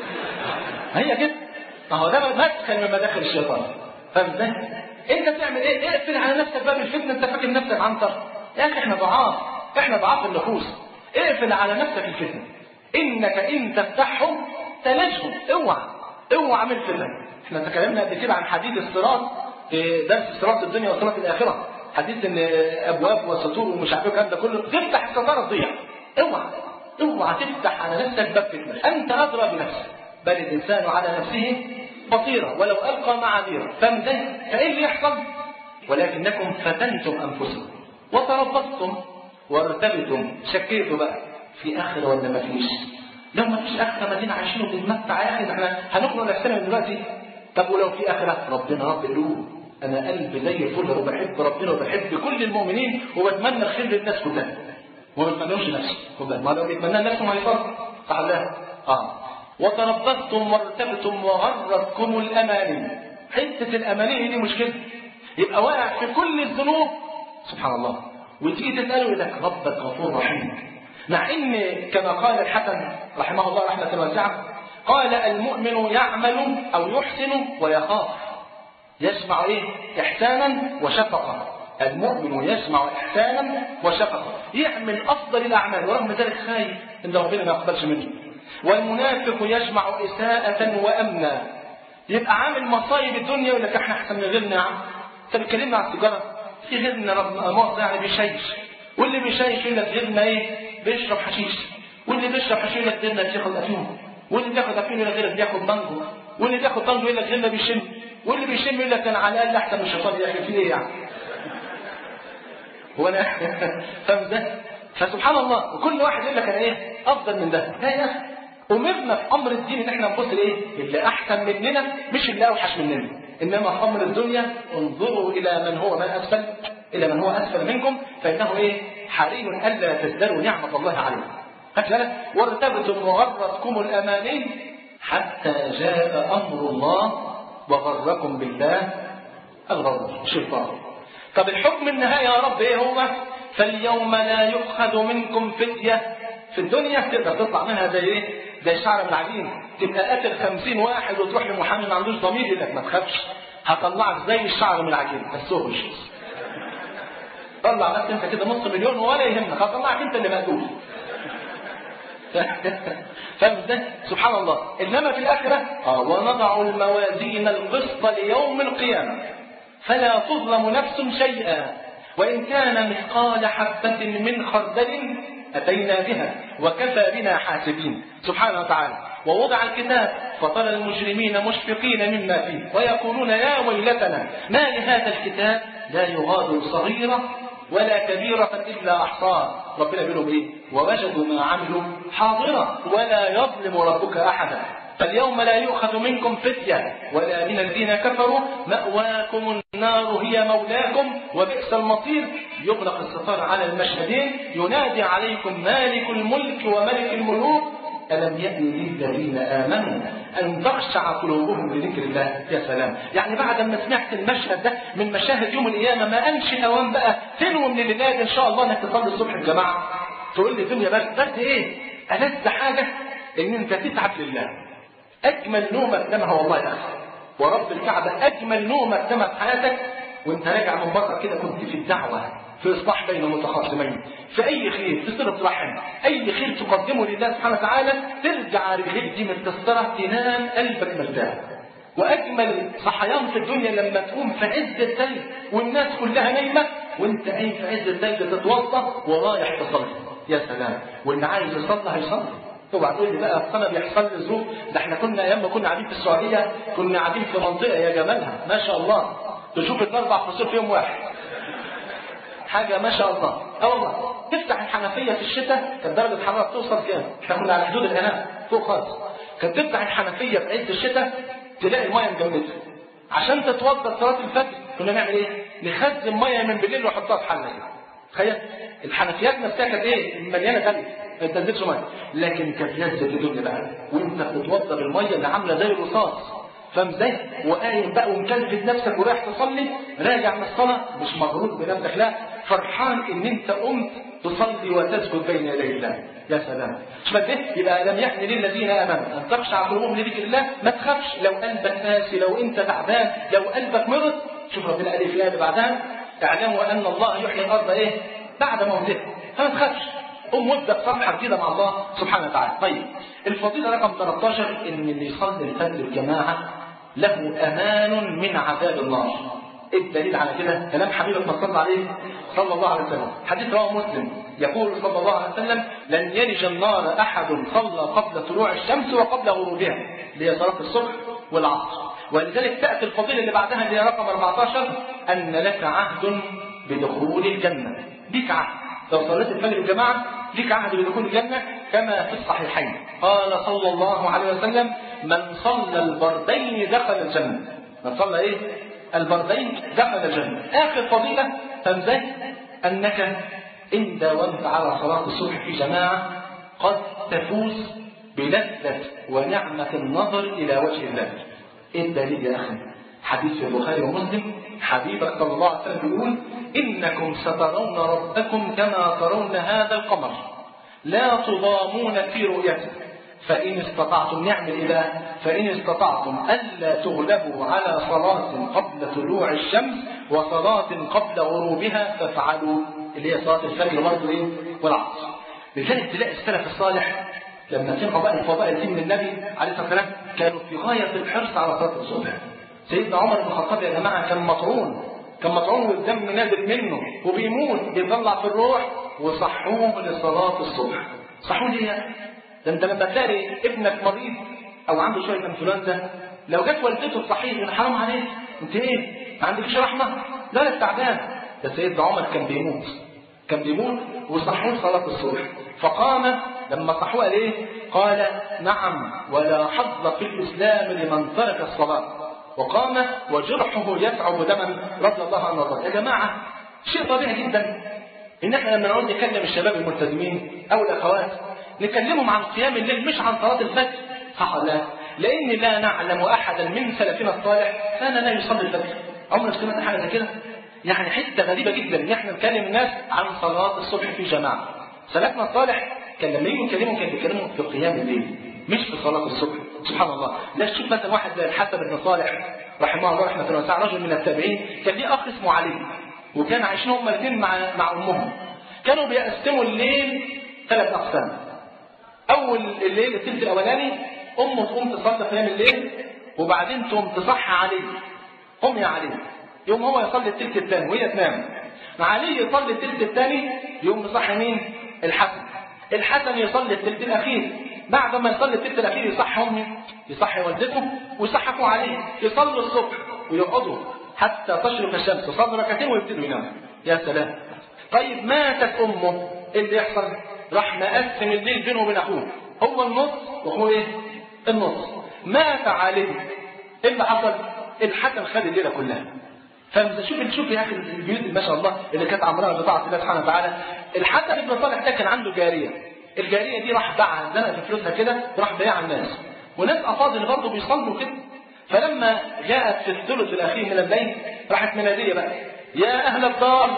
هي كده، اهو ده مدخل من مداخل الشيطان، فاهم ازاي؟ انت تعمل ايه؟ اقفل على نفسك باب الفتنه، انت فاكر نفسك عنتر؟ يا اخي احنا ضعاف، احنا ضعاف النفوس، اقفل على نفسك الفتنه، انك ان تفتحهم تلجهم، اوعى اوعى من الفتن. احنا تكلمنا قبل كده عن حديث الصراط في درس صراط الدنيا وصراط الاخره، حديث ان ابواب وسطور ومش عارف الكلام ده كله، تفتح الستاره تضيع، اوعى اوعى تفتح على نفسك باب فتنه، انت ادرى بنفسك، بل الانسان على نفسه بصيره ولو القى معاذيره، فاهم ازاي؟ فايه اللي يحصل؟ ولكنكم فتنتم انفسكم وتربصتم وارتبتم، شكيتوا بقى في اخره ولا ما فيش؟ لو ما فيش اخره ما دينا عايشين وبنتمتع يا اخي، احنا هنخلق نفسنا من دلوقتي. طب ولو في اخره؟ ربنا رب قلوب، انا قلبي زي الفل وبحب ربنا وبحب كل المؤمنين وبتمنى الخير للناس كلها وما بتمنوش لنفسي، خد بالك، ما لو بيتمنى لنفسه ما هيفرق، صح ولا اه وتربصتم وارتبتم وغرتكم الاماني. حته الاماني دي مشكله، يبقى واقع في كل الذنوب سبحان الله، وتيجي تساله يقول لك ربك غفور رحيم، مع ان كما قال الحسن رحمه الله رحمه واسعه، قال المؤمن يعمل او يحسن ويخاف، يجمع ايه؟ احسانا وشفقه. المؤمن يجمع احسانا وشفقه، يعمل افضل الاعمال ورغم ذلك خايف ان ربنا ما يقبلش منه. والمنافق يجمع اساءه وامنا، يبقى عامل مصايب الدنيا يقول لك احنا احسن من غيرنا يا عم. انت بتكلمنا عن التجاره، في غيرنا ربنا مؤاخذه يعني بيشيش، واللي بيشيش يقول لك غيرنا ايه؟ بيشرب حشيش، واللي بيشرب حشيش يقول لك غيرنا بياخد افيون، واللي بياخد افيون يقول لك غيرك بياخد مانجو، واللي بياخد مانجو يقول لك غيرنا بيشم، واللي بيشم يقول لك انا على الاقل احسن من الشيطان. يا اخي في ايه يعني؟ هو انا فاهم ده؟ فسبحان الله، وكل واحد يقول لك انا ايه افضل من ده. لا يا اخي، امرنا في امر الدين ان احنا نبص لايه؟ اللي احسن مننا مش اللي اوحش مننا، انما في امر الدنيا انظروا الى من هو من اسفل الى من هو اسفل منكم فانه ايه؟ حري الا تزدروا نعمه الله عليكم. خدت بالك؟ وارتبتم وغرتكم الاماني حتى جاء امر الله وغركم بالله الغرور الشيطان. طب الحكم النهائي يا رب ايه هو؟ فاليوم لا يؤخذ منكم فديه. في الدنيا تقدر تطلع منها زي ايه؟ زي شعر من العجين، تبقى قاتل خمسين واحد وتروح لمحامي ما عندوش ضمير يقول لك ما تخافش هطلعك زي الشعر من العجين، بس هوش طلع بس انت كده نص مليون ولا يهمك، هطلعك انت اللي مقتول. فاهم ازاي؟ سبحان الله. انما في الاخره اه ونضع الموازين القسط ليوم القيامه فلا تظلم نفس شيئا وان كان مثقال حبه من خردل اتينا بها وكفى بنا حاسبين. سبحانه وتعالى. ووضع الكتاب فترى المجرمين مشفقين مما فيه ويقولون يا ويلتنا ما لهذا الكتاب لا يغادر صغيرة ولا كبيرة إلا أحصاها ربنا بيقول ايه؟ ووجدوا ما عملوا حاضرا ولا يظلم ربك احدا فاليوم لا يؤخذ منكم فدية ولا من الذين كفروا مأواكم النار هي مولاكم وبئس المصير. يغلق الستار على المشهدين ينادي عليكم مالك الملك وملك الملوك ألم يأن للذين آمنوا أن تخشع قلوبهم لذكر الله. يا سلام، يعني بعد ما سمعت المشهد ده من مشاهد يوم القيامة ما أنشي أوان بقى تنوي من الليلة إن شاء الله إنك تصلي الصبح الجماعة. تقول لي الدنيا بس بس إيه؟ ألذ حاجة إن أنت تتعب لله. أجمل نومة تنامها والله يا أخي ورب الكعبة، أجمل نومة تنامها في حياتك وأنت راجع من بره كده كنت في الدعوة، في إصلاح بين متخاصمين، في أي خير، في صلة رحم، أي خير تقدمه لله سبحانه وتعالى، ترجع رجليك دي متكسرة تنام قلبك مرتاح. وأجمل صحيان في الدنيا لما تقوم في عز الثلج والناس كلها نايمة وأنت قايم في عز الثلج تتوضأ ورايح تصلي. يا سلام، واللي عايز يصلي هيصلي. طبعا تقول لي بقى انا بيحصل لي ظروف، ده احنا كنا ايام ما كنا قاعدين في السعوديه كنا قاعدين في منطقه يا جمالها ما شاء الله تشوف الاربع فصول في يوم واحد، حاجه ما شاء الله. اه والله تفتح الحنفيه في الشتاء كانت درجه الحراره بتوصل كام؟ احنا كنا على حدود الاناء فوق خالص. كانت تفتح الحنفيه في عز الشتاء تلاقي الميه مجمده. عشان تتوضا صلاه الفجر كنا نعمل ايه؟ نخزن ميه من بالليل ونحطها في حله. تخيل الحنفيات نفسها كانت ايه؟ مليانه ثلج ما تنزلش ميه، لكن كانت لذة الدنيا بقى وانت بتتوضا بالميه اللي عامله زي الرصاص، فاهم ازاي؟ وقايم بقى ومكلف نفسك ورايح تصلي، راجع من الصلاه مش مغرور بنفسك، لا فرحان ان انت قمت تصلي وتسجد بين يدي الله. يا سلام، مش ده يبقى لم يحن للذين امنوا ان تخشع قلوبهم لذكر الله. ما تخافش لو قلبك قاسي، لو انت تعبان، لو قلبك مرض. شوف ربنا قال في الايه اللي بعدها اعلموا ان الله يحيي الارض ايه؟ بعد موتها. فما تخافش، قم وابدا صفحه جديده مع الله سبحانه وتعالى. طيب الفضيله رقم ثلاثة عشر ان اللي يصلي الفجر الجماعه له امان من عذاب النار. ايه الدليل على كده؟ كلام حبيبك ما صلى عليه صلى الله عليه وسلم، حديث رواه مسلم يقول صلى الله عليه وسلم لن يلج النار احد صلى قبل طلوع الشمس وقبل غروبها، اللي هي صلاه الصبح والعصر. ولذلك تاتي الفضيله اللي بعدها اللي هي رقم أربعة عشر ان لك عهد بدخول الجنه. ليك عهد لو صليت الفجر الجماعه ليك عهد بدخول الجنه كما في الصحيحين قال صلى الله عليه وسلم من صلى البردين دخل الجنه. من صلى ايه؟ البردين دخل الجنه. اخر فضيله فمزاي انك ان داومت على صلاه الصبح في جماعه قد تفوز بلذه ونعمه النظر الى وجه الله. ايه الدليل يا اخي؟ حديث في البخاري ومسلم حبيبك صلى الله عليه وسلم بيقول انكم سترون ربكم كما ترون هذا القمر لا تضامون في رؤيته فان استطعتم نعمل اله فان استطعتم الا تغلبوا على صلاه قبل طلوع الشمس وصلاه قبل غروبها فافعلوا، اللي هي صلاه الفجر برضه ايه؟ والعصر. لذلك تلاقي السلف الصالح لما سمعوا بقى الفضائل دي من النبي عليه الصلاه والسلام كانوا في غايه الحرص على صلاه الصبح. سيدنا عمر بن الخطاب يا جماعه كان مطعون، كان مطعون والدم نازل منه وبيموت بيطلع في الروح وصحوه لصلاه الصبح. صحوه ليه؟ ده انت لما تلاقي ابنك مريض او عنده شويه انفلونزا لو جت والدته تصحيه حرام عليك، انت ايه؟ ما عندكش رحمه؟ لا لا تعبان. ده سيدنا عمر كان بيموت كان بيموت وصحوه صلاه الصبح. فقام لما صحوه قال ايه؟ قال نعم ولا حظ في الاسلام لمن ترك الصلاه. وقام وجرحه يسعب دما رضي الله عنه وارضاه. يا جماعه شيء طبيعي جدا ان احنا لما نقعد نكلم الشباب الملتزمين او الاخوات نكلمهم عن قيام الليل مش عن صلاه الفجر، صح ولا لا؟ لان لا نعلم احدا من سلفنا الصالح كان لا يصلي الفجر. عمرك سمعت حاجه زي كده؟ يعني حته غريبه جدا ان احنا نكلم الناس عن صلاه الصبح في جماعه. سلفنا الصالح كان لما يجوا يكلموا كان بيكلموا في قيام الليل مش في صلاه الصبح. سبحان الله. لا تشوف مثلا واحد زي الحسن بن صالح رحمه الله رحمه الله وسع، رجل من التابعين، كان ليه اخ اسمه علي وكان عايشين هم الاثنين مع مع امهم. كانوا بيقسموا الليل ثلاث اقسام. اول الليل الثلث الاولاني امه تقوم تصلي قيام الليل وبعدين تقوم تصحى علي، قم يا علي، يوم هو يصلي الثلث الثاني وهي تنام. علي يصلي الثلث الثاني يقوم يصحي مين؟ الحسن. الحسن يصلي الثلث الاخير، بعد ما يصلي الثلث الاخير يصحي امه، يصحي والدته ويصحكوا عليه، يصلوا الصبح ويقعدوا حتى تشرق الشمس، يصلوا ركعتين ويبتدوا يناموا. يا سلام. طيب ماتت امه، ايه اللي يحصل؟ راح مقسم الليل بينه وبين اخوه، هو النص واخوه ايه؟ النص. مات عليه. ايه اللي حصل؟ الحكم خد الليله كلها. فشوف شوف يا اخي البيوت ما شاء الله اللي كانت عمرها بطاعه الله سبحانه وتعالى. الحكم ابن صالح ده كان عنده جاريه، الجاريه دي راح باعها، زنق في فلوسها كده وراح بايعها الناس، وناس افاضل برضه بيصلوا كده. فلما جاءت في الثلث الاخير من الليل راحت مناديه بقى: يا اهل الدار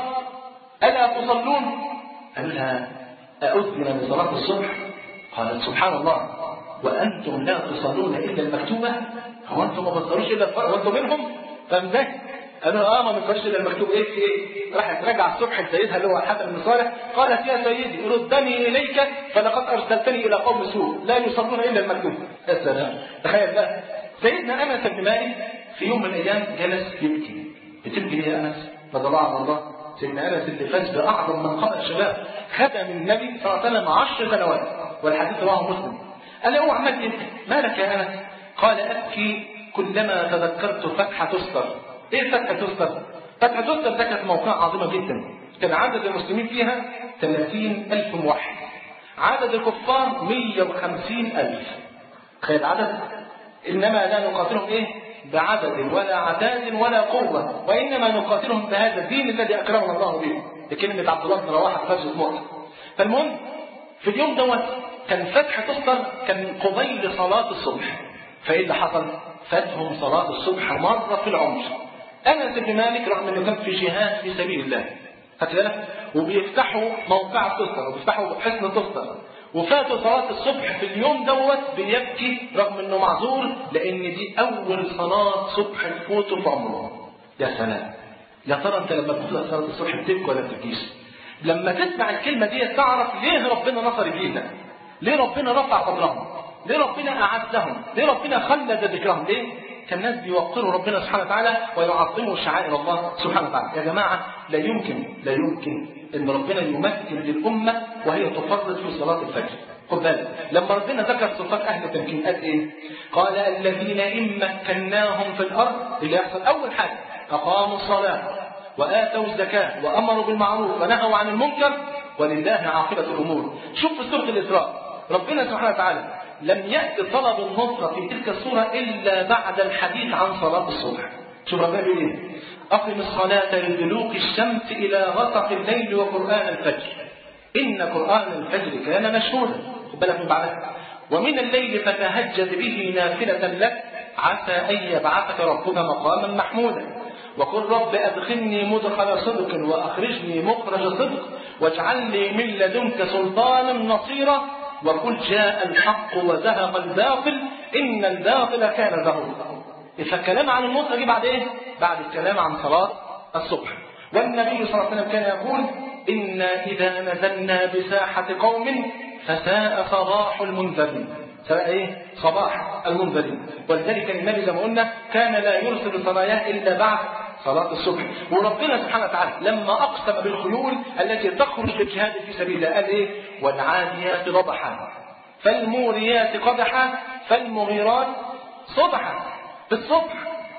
الا تصلون؟ قال لها: أؤذن لصلاة الصبح؟ قالت: سبحان الله، وأنتم لا تصلون إلا المكتوبة؟ هو أنتم ما بتصلوش إلا الفرق وأنتم منهم؟ فاهم ازاي؟ قالوا: اه ما بنصليش إلا المكتوب. إيه في إيه؟ راحت رجع الصبح لسيدها اللي هو الحسن بن صالح، قالت: يا سيدي ردني إليك فلقد أرسلتني إلى قوم سوء لا يصلون إلا المكتوب. يا سلام، تخيل بقى سيدنا أنس بن مالك في يوم من الأيام جلس يبكي. بتبكي ليه يا أنس؟ رضي الله. سيدنا أنس اللي فاز بأعظم منقبة الشباب، خدم النبي صلى الله عليه وسلم عشر سنوات، والحديث رواه مسلم. قال له: اوعى عمال تبكي، مالك يا أنس؟ قال: أبكي كلما تذكرت فتحة تستر. إيه فتحة تستر؟ فتحة تستر ده كانت موقعة عظيمة جدا، كان عدد المسلمين فيها ثلاثين ألف موحد، عدد الكفار مئة وخمسين ألف. تخيل العدد. إنما لا نقاتلهم إيه؟ بعدد ولا عتاد ولا قوة، وإنما نقاتلهم بهذا الدين الذي أكرمنا الله به، بكلمة عبد الله بن رواحة في غزوة مؤتة. فالمهم في اليوم دوت كان فتح تستر كان قبيل صلاة الصبح. فإيه اللي حصل؟ فاتهم صلاة الصبح مرة في العمر. أنس بن مالك رغم أنه كان في جهاد في سبيل الله، خدت بالك؟ وبيفتحوا موقع تستر وبيفتحوا حصن تستر، وفاتوا صلاة الصبح في اليوم دوت بيبكي رغم انه معذور، لان دي اول صلاة صبح تفوته في عمره. يا سلام، يا ترى انت لما بتفوت صلاة الصبح بتبكي ولا بتبكيش؟ لما تسمع الكلمة دي تعرف ليه ربنا نصر جيلنا، ليه ربنا رفع قدرهم، ليه ربنا اعزهم، ليه ربنا خلد ذكرهم. ليه؟ كان الناس بيوقروا ربنا سبحانه وتعالى ويعظموا شعائر الله سبحانه وتعالى. يا جماعة لا يمكن لا يمكن ان ربنا يمكن للامة وهي تفرط في صلاة الفجر. خد بالك لما ربنا ذكر صفات اهل التمكين قال ايه؟ قال: الذين ان مكناهم في الارض. اللي يحصل اول حاجة اقاموا الصلاة واتوا الزكاة وامروا بالمعروف ونهوا عن المنكر ولله عاقبة الامور. شوف في سورة الاسراء ربنا سبحانه وتعالى لم يأتي طلب النصرة في تلك الصورة إلا بعد الحديث عن صلاة الصبح. شوف ربنا بيقول إيه؟ أقم الصلاة لدلوك الشمس إلى غسق الليل وقرآن الفجر إن قرآن الفجر كان مشهودا. خد بالك من بعدها: ومن الليل فتهجد به نافلة لك عسى أن يبعثك ربك مقاما محمودا وقل رب أدخلني مدخل صدق وأخرجني مخرج صدق واجعل لي من لدنك سلطانا نصيرا وقل جاء الحق وزهق الباطل إن الباطل كان زهوقا. فالكلام عن النصر جه بعد إيه؟ بعد الكلام عن صلاة الصبح. والنبي صلى الله عليه وسلم كان يقول: إنا إذا نزلنا بساحة قوم فساء صباح المنذرين. ساء إيه؟ صباح المنذرين. ولذلك النبي زي ما قلنا كان لا يرسل صلاياه إلا بعد صلاة الصبح. وربنا سبحانه وتعالى لما أقسم بالخيول التي تخرج للجهاد في سبيل الله قال إيه؟ والعاديات ضبحا فالموريات قدحا فالمغيرات صبحا. في الصبح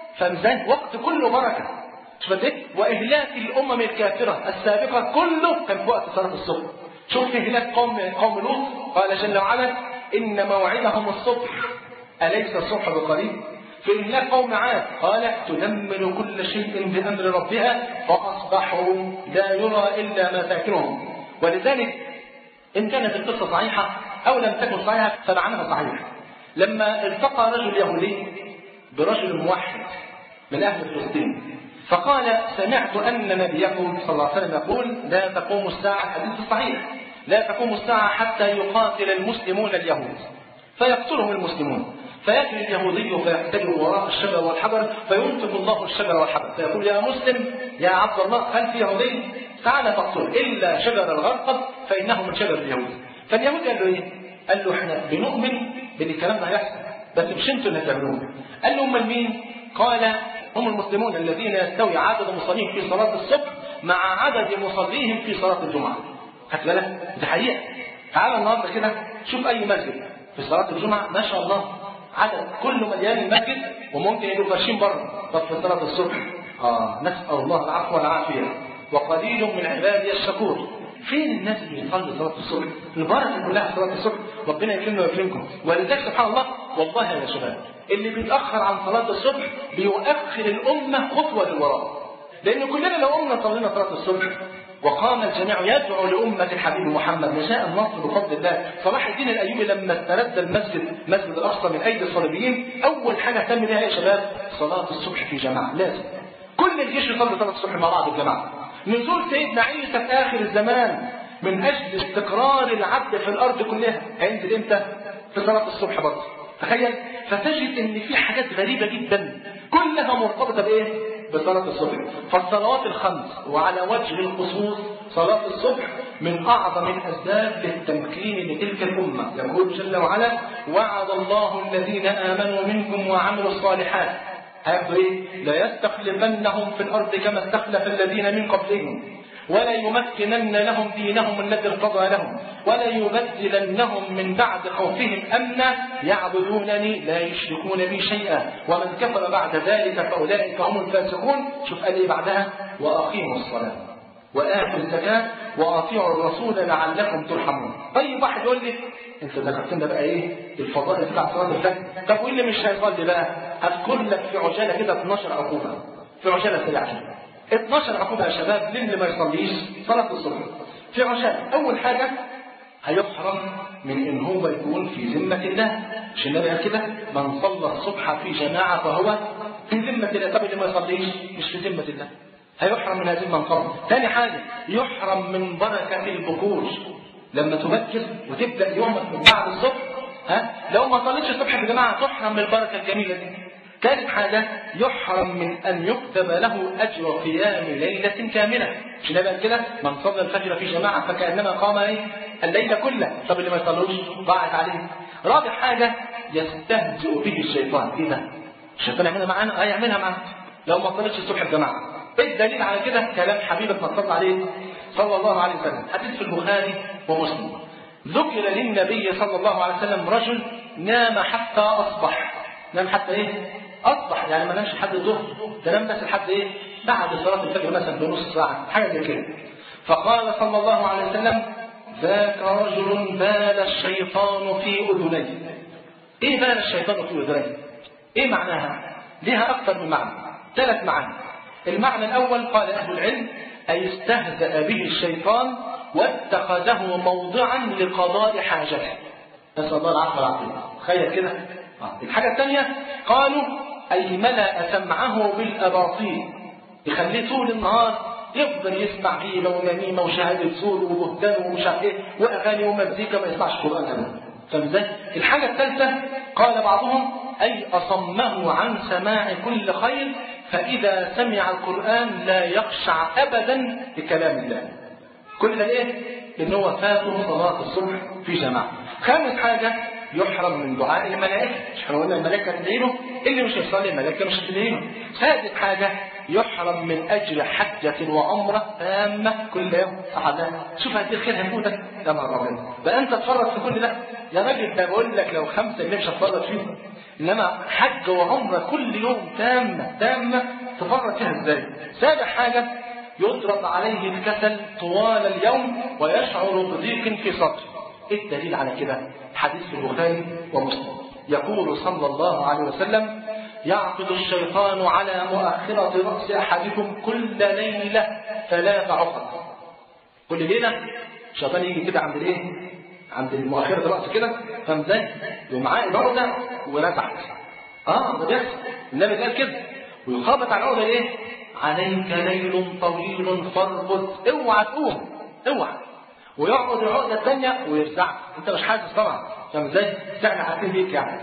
فمزاج وقت كله بركة. شوف ايه؟ وإهلاك الأمم الكافرة السابقة كله كان في وقت صلاة الصبح. شوف إهلاك قوم قوم لوط قال جل وعلا: إن موعدهم الصبح أليس الصبح بقريب. في إهلاك قوم عاد قال: تدمر كل شيء بأمر ربها فأصبحوا لا يرى إلا مساكنهم. ولذلك إن كانت القصة صحيحة أو لم تكن صحيحة فمعناها صحيح. لما التقى رجل يهودي برجل موحد من أهل فلسطين فقال: سمعت أن نبيكم صلى الله عليه وسلم يقول لا تقوم الساعة، الحديث الصحيح، لا تقوم الساعة حتى يقاتل المسلمون اليهود فيقتلهم المسلمون فيأتي اليهودي فيحتل وراء الشجر والحجر فينطق الله الشجر والحجر فيقول: يا مسلم يا عبد الله هل في يهودي؟ تعالى فاقتل إلا شجر الغرقد فإنه من شجر اليهود. فاليهودي قال له إيه؟ قال له: إحنا بنؤمن بأن الكلام ده هيحصل بس مش انتوا اللي هتعملوه. قال له: امال مين؟ قال: هم المسلمون الذين يستوي عدد مصليهم في صلاة الصبح مع عدد مصليهم في صلاة الجمعة. خدت بالك؟ دي حقيقة. تعالى النهارده كده شوف أي مسجد في صلاة الجمعة ما شاء الله عدد كله مليان المسجد وممكن يبقوا فرشين بره. طب في صلاة الصبح آه نسأل الله العفو والعافية وقليل من عبادي الشكور. فين الناس اللي بتصلي صلاه الصبح؟ البركه كلها في صلاه الصبح، ربنا يكرمنا ويكرمكم. ولذلك سبحان الله والله يا شباب اللي بيتاخر عن صلاه الصبح بيؤخر الامه خطوه للوراء. لان كلنا لو قمنا صلينا صلاه الصبح وقام الجميع يدعو لأمة الحبيب محمد لجاء النصر بفضل الله. صلاح الدين الأيوبي لما استرد المسجد مسجد الأقصى من أيدي الصليبيين أول حاجة اهتم بها يا شباب صلاة الصبح في جماعة، لازم كل الجيش يصلي صلاة الصبح مع بعض الجماعة. نزول سيدنا عيسى في آخر الزمان من أجل استقرار العبد في الأرض كلها هينزل إمتى؟ في صلاة الصبح برضه. تخيل، فتجد إن في حاجات غريبة جدا كلها مرتبطة بإيه؟ بصلاة الصبح. فالصلوات الخمس وعلى وجه الخصوص صلاة الصبح من أعظم الأسباب للتمكين لتلك الأمة. يقول جل وعلا: وعد الله الذين آمنوا منكم وعملوا الصالحات هياخدوا إيه؟ لا يستخلفنهم في الأرض كما استخلف الذين من قبلهم ولا يمكنن لهم دينهم الذي ارتضى لهم ولا يبدلنهم من بعد خوفهم أمنا يعبدونني لا يشركون بي شيئا ومن كفر بعد ذلك فأولئك هم الفاسقون. شوف قال إيه بعدها: وأقيموا الصلاة وآتوا الزكاة وأطيعوا الرسول لعلكم ترحمون. طيب واحد يقول لي انت ذكرت لنا بقى ايه الفضائل بتاع صلاه الفجر، طب واللي مش هيصلي بقى هذكر لك في عجاله كده اتناشر عقوبه في عجاله سريعه. اتناشر عقوبه يا شباب للي ما يصليش صلاه الصبح في عجاله. اول حاجه هيحرم من ان هو يكون في ذمه الله، مش النبي قال كده: من صلى الصبح في جماعه فهو في ذمه الله. طب اللي ما يصليش مش في ذمه الله، هيحرم من هذه المنقبه. ثاني حاجه يحرم من بركه البكور، لما تبكر وتبدا يومك من بعد الصبح ها لو ما صليتش الصبح يا جماعه تحرم من البركه الجميله دي. ثالث حاجه يحرم من ان يكتب له اجر قيام ليله كامله، مش النبي قال كده: من صلى الفجر في جماعه فكانما قام ايه الليل كله. طب اللي ما يصلوش ضاعت عليه. رابع حاجه يستهزئ به الشيطان. ايه ده؟ الشيطان يعملها معانا؟ اه يعملها معانا لو ما صليتش الصبح يا جماعه. ايه الدليل على كده؟ كلام حبيبك ما صلى عليه صلى الله عليه وسلم، حديث في البخاري ومسلم. ذكر للنبي صلى الله عليه وسلم رجل نام حتى اصبح. نام حتى ايه؟ اصبح، يعني ما نامش لحد الظهر، ده نام بس لحد ايه؟ بعد صلاه الفجر مثلا بنص ساعه حاجه زي كده. فقال صلى الله عليه وسلم: ذاك رجل بال الشيطان في اذنيه. ايه بال الشيطان في اذنيه؟ ايه معناها؟ ليها اكثر من معنى، ثلاث معاني. المعنى الاول قال اهل العلم: اي استهزأ به الشيطان واتخذه موضعا لقضاء حاجته. نسأل الله العفو والعافية. تخيل كده. الحاجة الثانية قالوا: أي ملأ سمعه بالأباطيل، يخليه طول النهار يفضل يسمع غيبة ونميمة وشهادة زور وبهتان ومش عارف ايه وأغاني ومزيكا، ما يسمعش قرآن أبدا. فاهم ازاي؟ الحاجة الثالثة قال بعضهم: أي أصمه عن سماع كل خير، فإذا سمع القرآن لا يخشع أبدا لكلام الله. كل ده ايه؟ إن هو فاته صلاة الصبح في جماعة. خامس حاجة يحرم من دعاء الملائكة، مش احنا قلنا الملائكة تدعيله؟ اللي مش هيصلي الملائكة مش هتدعيله. سادس حاجة يحرم من أجر حجة وعمرة تامة كل يوم. صحابة شوف هذه الخير هيفوتك يا نهار أبيض، بقى أنت تفرط في كل ده يا راجل؟ ده بقول لك لو خمسة اللي مش هتفرط فيهم، إنما حج وعمرة كل يوم تامة تامة تفرط فيها إزاي؟ سابع حاجة يضرب عليه الكسل طوال اليوم ويشعر بضيق في صدره. ايه الدليل على كده؟ حديث في البخاري ومسلم يقول صلى الله عليه وسلم: يعقد الشيطان على مؤخرة رأس أحدكم كل ليلة ثلاث عقد. كل ليلة الشيطان يجي كده عند الايه؟ عند مؤخرة الرأس كده، فاهم ازاي؟ ومعاه العقدة ورزعت. اه ده بيحصل، النبي قال كده. ويخابط على العقدة ايه؟ عليك ليل طويل فاربط، اوعى تقوم اوعى. ويقعد العقده الثانيه ويرزعك، انت مش حاسس طبعا، فاهم ازاي؟ ساعه عارفين بيك يعني.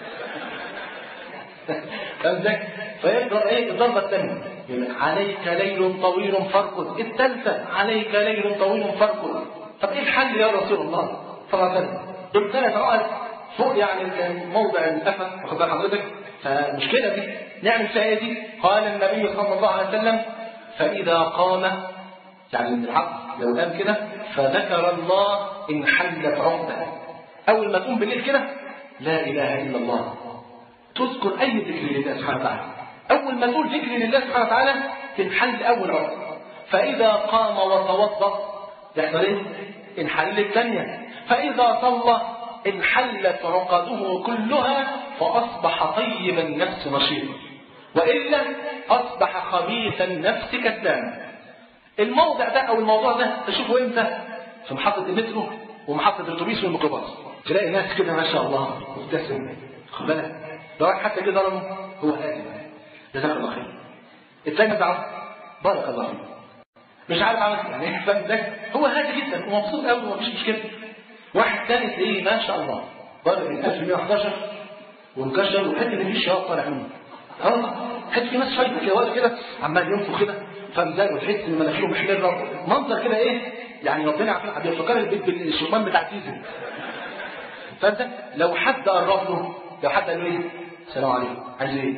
فاهم ازاي؟ فيقدر ايه الضربه الثانيه؟ يقول لك عليك ليل طويل فارقد. الثالثه عليك ليل طويل فارقد. طب ايه الحل يا رسول الله؟ طبعا دول ثلاث عقد فوق يعني موضع القفا، واخد بال حضرتك؟ فالمشكله دي نعمل فيها ايه دي؟ قال النبي صلى الله عليه وسلم: فاذا قام، يعني من العقد لو قام كده فذكر الله انحلت عقده. اول ما تقوم بالليل كده لا اله الا الله، تذكر اي ذكر لله سبحانه وتعالى، اول ما تقول ذكر لله سبحانه وتعالى تنحل اول عقده. فاذا قام وتوضا يحصل ايه؟ انحل الثانية. فإذا صلى انحلت عقده كلها فأصبح طيب النفس نشيطا، وإلا أصبح خبيث النفس كسلانا. الموضع ده أو الموضوع ده تشوفه إمتى؟ في محطة المترو ومحطة الأتوبيس والميكروباص، تلاقي ناس كده ما شاء الله مبتسم، خد بالك لو واحد حتى كده ظلمه هو هادي، جزاك الله خير. الثاني دعوه بارك الله فيك، مش عارف عمل يعني فاهم ده، هو هادي جدا ومبسوط قوي ومفيش مشكله. واحد ثاني تلاقيه ما شاء الله ضارب من ألف ومئة وأحد عشر ومكشر وحته ان في شياط طالع منه، اه حته في ناس شايفه كده واقف كده عمال ينفخ كده فمزاج وتحس ان مناخيره محمره، منظر كده ايه يعني ربنا يعافينا، بيفكر البيت بالشيطان بتاع تيزن. فانت لو حد قرب له، لو حد قال له ايه السلام عليكم عايز ايه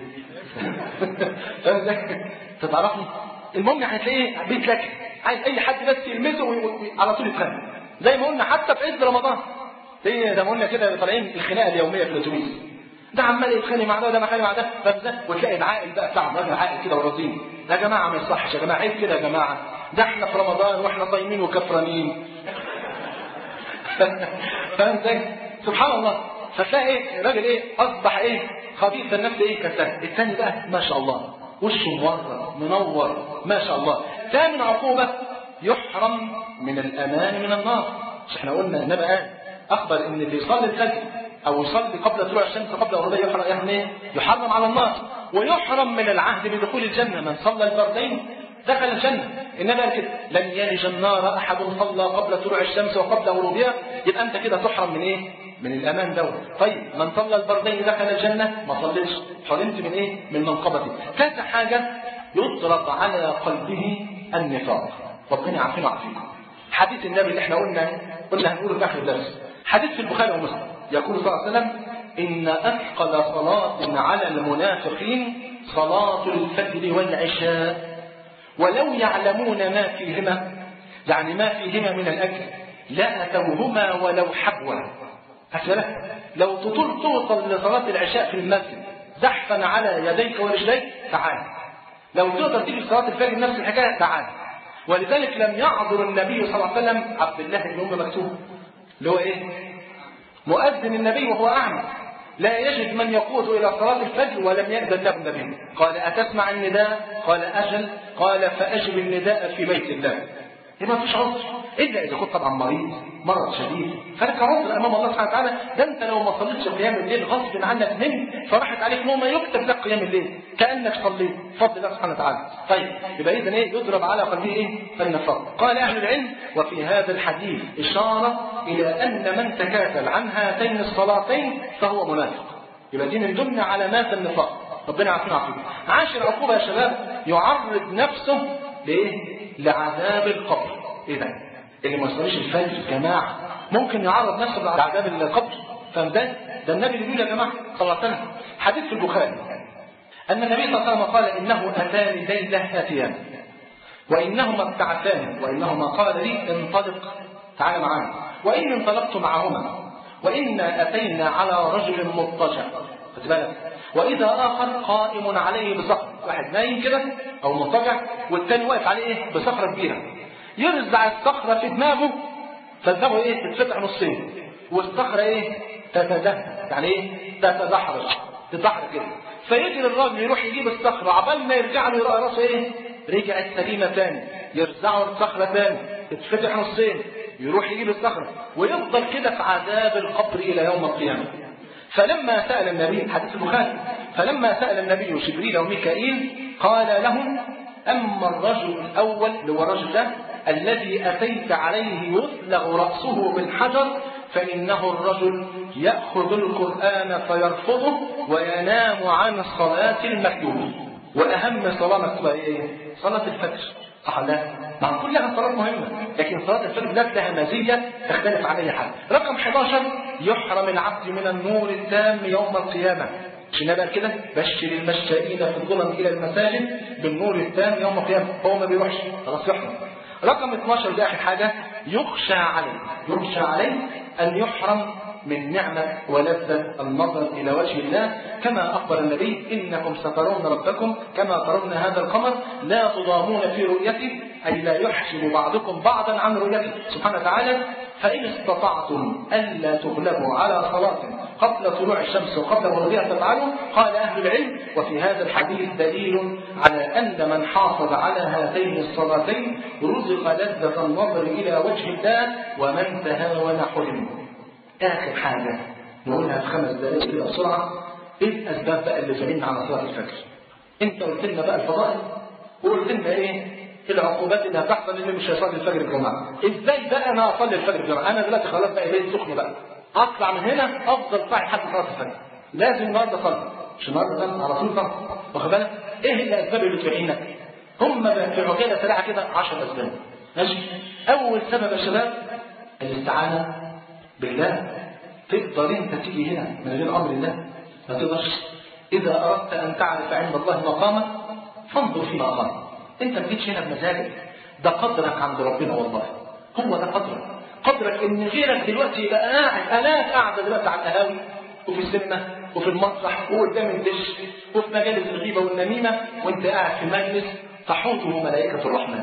فاهم تتعرفني، المهم هتلاقيه بيت لك عايز اي حد بس يلمسه وعلى طول يتخانق، زي ما قلنا حتى في عز رمضان ايه ده، ما قلنا كده طالعين الخناقه اليوميه في الاتوبيس، ده عمال يتخانق مع ده وده مخانق مع ده فاهم، وتلاقي العاقل بقى بتاع راجل عاقل كده ورزين، يا جماعه ما يصحش يا جماعه عيب كده يا جماعه، ده احنا في رمضان واحنا صايمين وكفرانين فاهم ازاي؟ سبحان الله. فتلاقي ايه الراجل ايه اصبح ايه خبيث النفس ايه كسلان. الثاني بقى ما شاء الله وشه مورد منور ما شاء الله. ثامن عقوبه يحرم من الامان من النار. مش احنا قلنا النبي قال اخبر ان اللي يصلي الفجر او يصلي قبل طلوع الشمس قبل غروبها يحرم يحرم ايه؟ يحرم على النار. ويحرم من العهد بدخول الجنه، من صلى الفردين دخل الجنة. النبي قال كده لن يلج النار أحد صلى قبل طلوع الشمس وقبل غروبها. يبقى أنت كده تحرم من إيه؟ من الأمان دوت. طيب من صلى الفردين دخل الجنة، ما صليش حرمت من إيه؟ من منقبته. كذا حاجة يطرق على قلبه النفاق. ربنا يعافينا ويعافيكم. حديث النبي اللي احنا قلنا قلنا هنقوله في آخر الدرس، حديث في البخاري ومسلم يقول صلى الله عليه وسلم إن أثقل صلاة على المنافقين صلاة الفجر والعشاء ولو يعلمون ما فيهما، يعني ما فيهما من الأجر لأتوهما ولو حبوا. أسألك لو تطول توصل لصلاة العشاء في المسجد زحفا على يديك ورجليك تعال، لو تقدر تيجي صلاة الفجر نفس الحكاية تعال. ولذلك لم يعذر النبي صلى الله عليه وسلم عبد الله بن أم مكتوم اللي هو إيه؟ مؤذن النبي وهو أعمى، لا يجد من يقود إلى صلاة الفجر ولم يأذن له النبي. قال أتسمع النداء؟ قال أجل. قال فأجب النداء في بيت الله. يبقى ما فيش عذر إلا إذا كنت طبعا مريض مرض شديد، فلك عذر أمام الله سبحانه وتعالى. ده أنت لو ما صليتش قيام الليل غصب عنك نمت فراحت عليك نوم يكتب لك قيام الليل كأنك صليت بفضل الله سبحانه وتعالى. طيب يبقى إذا إيه يضرب على قلبه إيه؟ النفاق. قال أهل العلم وفي هذا الحديث إشارة إلى أن من تكاسل عن هاتين الصلاتين فهو منافق. يبقى دي من ضمن علامات النفاق. ربنا يعافينا ويعافيكم. عاشر عقوبة يا شباب يعرض نفسه لإيه؟ لعذاب القبر. إيه ده؟ اللي ما يصليش الفجر جماعة ممكن يعرض نفسه لعذاب القبر. فاهم ده؟ ده النبي اللي بيقول يا جماعة صلى الله عليه وسلم حديث في البخاري أن النبي صلى الله عليه وسلم قال إنه أتاني ليلة آتيان وإنهما ابتعثان وإنهما قال لي انطلق تعال معنا، وإن انطلقت معهما وإنا أتينا على رجل مضطجع خد بالك، وإذا آخر قائم عليه بصخر، واحد نايم كده أو مضطجع والتاني واقف عليه إيه؟ بصخرة كبيرة، يرزع الصخرة في دماغه فدماغه إيه؟ تتفتح نصين والصخرة إيه؟ تتدهن، يعني إيه؟ تتدحرج تتدحرج كده، فيجري الراجل يروح يجيب الصخرة عبال ما يرجع له يلاقي راسه إيه؟ رجعت سليمة تاني، يرزعه الصخرة تاني تتفتح نصين، يروح يجيب الصخرة ويفضل كده في عذاب القبر إلى يوم القيامة. فلما سأل النبي حديث البخاري فلما سأل النبي جبريل وميكائيل قال لهم أما الرجل الأول اللي هو الرجل ده الذي أتيت عليه يثلغ رأسه بالحجر فإنه الرجل يأخذ القرآن فيرفضه وينام عن الصلاة المكتوبة. وأهم صلاة مكتوبة إيه؟ صلاة الفجر. صح لا؟ مع كلها صلاة مهمة لكن صلاة الفجر لها مزية تختلف عن أي حد. رقم أحد عشر يحرم العبد من النور التام يوم القيامة. عشان بقى كده بشر المشائين في الظلم إلى المساجد بالنور التام يوم القيامة، هو ما بيروحش خلاص يحرم. رقم اثناشر ده آخر حاجة يخشى عليه يخشى عليه أن يحرم من نعمة ولذة النظر إلى وجه الله، كما أخبر النبي: إنكم سترون ربكم كما ترون هذا القمر لا تضامون في رؤيته، أي لا يحجب بعضكم بعضا عن رؤيته سبحانه وتعالى. فإن استطعتم ألا تغلبوا على صلاة قبل طلوع الشمس وقبل غروبها فافعلوا. قال أهل العلم: وفي هذا الحديث دليل على أن من حافظ على هاتين الصلاتين رزق لذة النظر إلى وجه الله، ومن تهاون حرم. آخر حاجة نقولها في خمس دقائق كده بسرعة: إيه الأسباب بقى اللي جايين على صلاة الفجر؟ أنت قلت لنا بقى الفضائل، وقلت لنا إيه العقوبات اللي هتحصل اللي مش هيصلي الفجر الجمعة. إزاي بقى أنا أصلي الفجر الجمعة؟ أنا دلوقتي خلاص بقى بيت سخن بقى، أطلع من هنا أفضل صاحي حتى صلاة الفجر، لازم النهارده أصلي، مش النهارده ده على طول صلاة. واخد بالك؟ إيه الأسباب اللي تعينك؟ هم في عجالة سريعة كده عشر أسباب. ماشي؟ أول سبب يا شباب الاستعانة بالله. تقدر انت تيجي هنا من غير امر الله؟ ما تقدرش. اذا اردت ان تعرف عند الله مقامك فانظر في مقامك. انت ما جيتش هنا بمزاجك، ده قدرك عند ربنا. والله هو ده قدرك. قدرك ان غيرك دلوقتي يبقى قاعد، الاف قاعده دلوقتي على القهاوي وفي السينما وفي المسرح وقدام الدش وفي مجالس الغيبه والنميمه، وانت قاعد في مجلس تحوطه ملائكه الرحمن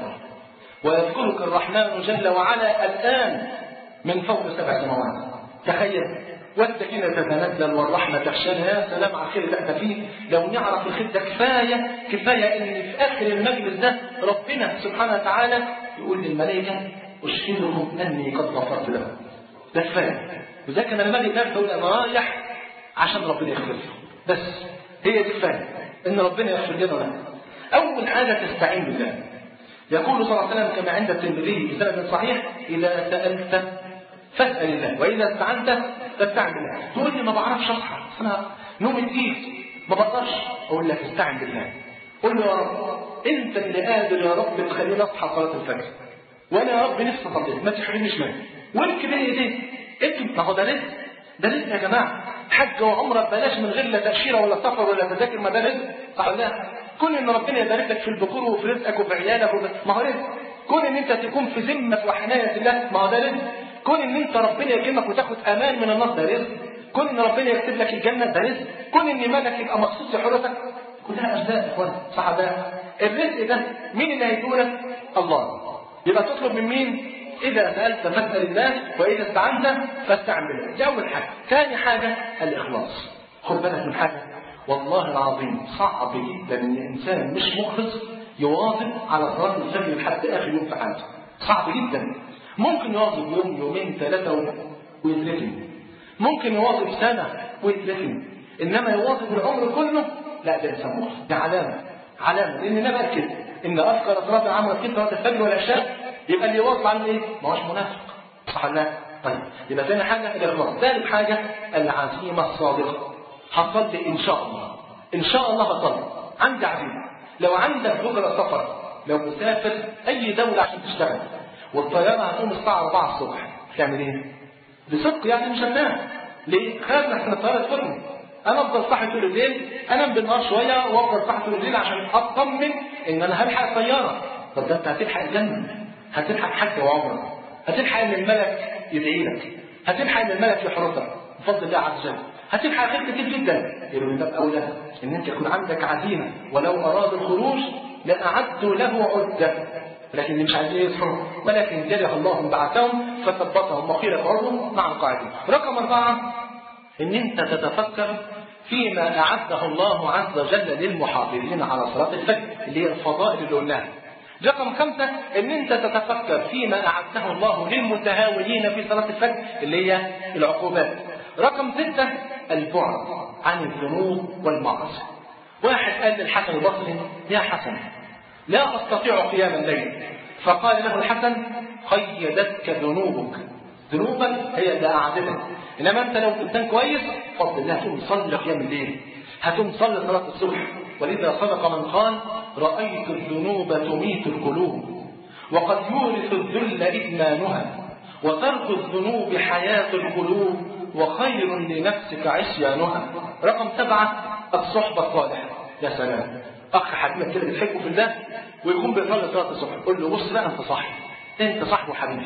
ويذكرك الرحمن جل وعلا الان من فوق سبع سماوات. تخيل، والسكينة تتنزل والرحمة تخشانا. يا سلام على الخير اللي احنا فيه. لو نعرف الخير ده كفاية كفاية ان في اخر المجلس ده ربنا سبحانه وتعالى يقول للملائكة: اشهدكم اني قد غفرت لهم. ده كفاية. وده كان الملك ده يقول انا رايح عشان ربنا يغفر لي. بس هي دي كفاية ان ربنا يغفر لنا. اول حاجة تستعين بالله. يقول صلى الله عليه وسلم كما عند الترمذي بسند صحيح: اذا سألت فاسأل الله وإذا استعنت فاستعن بالله. تقول لي ما بعرفش أصحى، أنا نومي تقيل ما بقدرش. أقول لك استعن بالله. قل له: يا رب أنت اللي قادر يا رب تخليني أصحى صلاة الفجر، وأنا يا رب نفسي أصلي، ما تحرمنيش منه. وانك بين إيديك أنت، ما هو ده رزق، ده رزق يا جماعة. حج وعمرة ببلاش من غير لا تأشيرة ولا سفر ولا تذاكر، ما ده رزق. صح ولا لا؟ كون إن ربنا يبارك لك في البكور وفي رزقك وفي عيالك وفي... ما هو رزق. كون إن أنت تكون في ذمة وحناية الله، ما هو ده رزق. كون ان انت ربنا يكرمك وتاخد امان من النار، ده رزق. كون ان ربنا يكتب لك الجنه، ده رزق. كون ان مالك يبقى مخصوص لحرتك، كلها ارزاق يا اخوان. صح ده؟ الرزق ده مين اللي هيدولك؟ الله. يبقى تطلب من مين؟ اذا سالت فاسال الله واذا استعنت فاستعن بالله. دي اول حاجه. ثاني حاجه الاخلاص. خد بالك من حاجه، والله العظيم صعب جدا ان الانسان مش مخلص يواظب على صلاه الفجر لحد اخر يوم في حياته. صعب جدا. ممكن يواظب يوم يومين ثلاثة ويتركن، ممكن يواظب سنة ويتركن، إنما يواظب العمر كله لا، ده إنسان مخلص. ده علامة علامة لأن أنا بأكد إن أذكر صلاة العمل في صلاة الفجر والعشاء، يبقى اللي يواظب عن إيه؟ ما هوش منافق. صح ولا لا؟ طيب يبقى ثاني حاجة الإخلاص. ثالث حاجة العزيمة الصادقة. هصلي إن شاء الله، إن شاء الله هصلي، عندي عزيمة. لو عندك بكرة سفر، لو مسافر أي دولة عشان تشتغل والطيارة هتقوم الساعة أربعة الصبح، تعمل ايه؟ بصدق يعني مش هنام. ليه؟ خايف احنا الطيارة تفرم. انا افضل صاحي طول الليل، انام بالنهار شوية وافضل صاحي طول الليل عشان اطمن ان انا هلحق الطيارة. طب ده انت هتلحق الجنة، هتلحق حج وعمرة، هتلحق ان الملك يدعي لك، هتلحق ان الملك يحرسك بفضل الله عز وجل، هتلحق خير كتير جدا. يبقى من باب اولى ان انت يكون عندك عزيمة، ولو اراد الخروج لأعدوا له عدة، لكن اللي مش عايزين يصحوا ولكن جرح الله بعثهم فثبتهم وقيل اقعدوا مع القاعدين. رقم أربعة إن أنت تتفكر فيما أعده الله عز وجل للمحافظين على صلاة الفجر اللي هي الفضائل اللي قلناها. رقم خمسة إن أنت تتفكر فيما أعده الله للمتهاونين في صلاة الفجر اللي هي العقوبات. رقم ستة البعد عن الذنوب والمعاصي. واحد قال للحسن البصري: يا حسن لا أستطيع قيام الليل. فقال له الحسن: قيدتك ذنوبك. ذنوبك هي اللي أعدتك، إنما أنت لو كنت كويس فضل الله هتقوم تصلي قيام الليل، هتقوم تصلي صلاة الصبح. ولذا صدق من قال: رأيت الذنوب تميت القلوب وقد يورث الذل إدمانها، وترك الذنوب حياة القلوب وخير لنفسك عصيانها. رقم سبعة الصحبة الصالحة. يا سلام، أخ حبيبك كده بتحبه في الله ويكون بيصلي صلاة الصبح، قول له: بص بقى أنت صاحبي، أنت صاحبه حبيبي،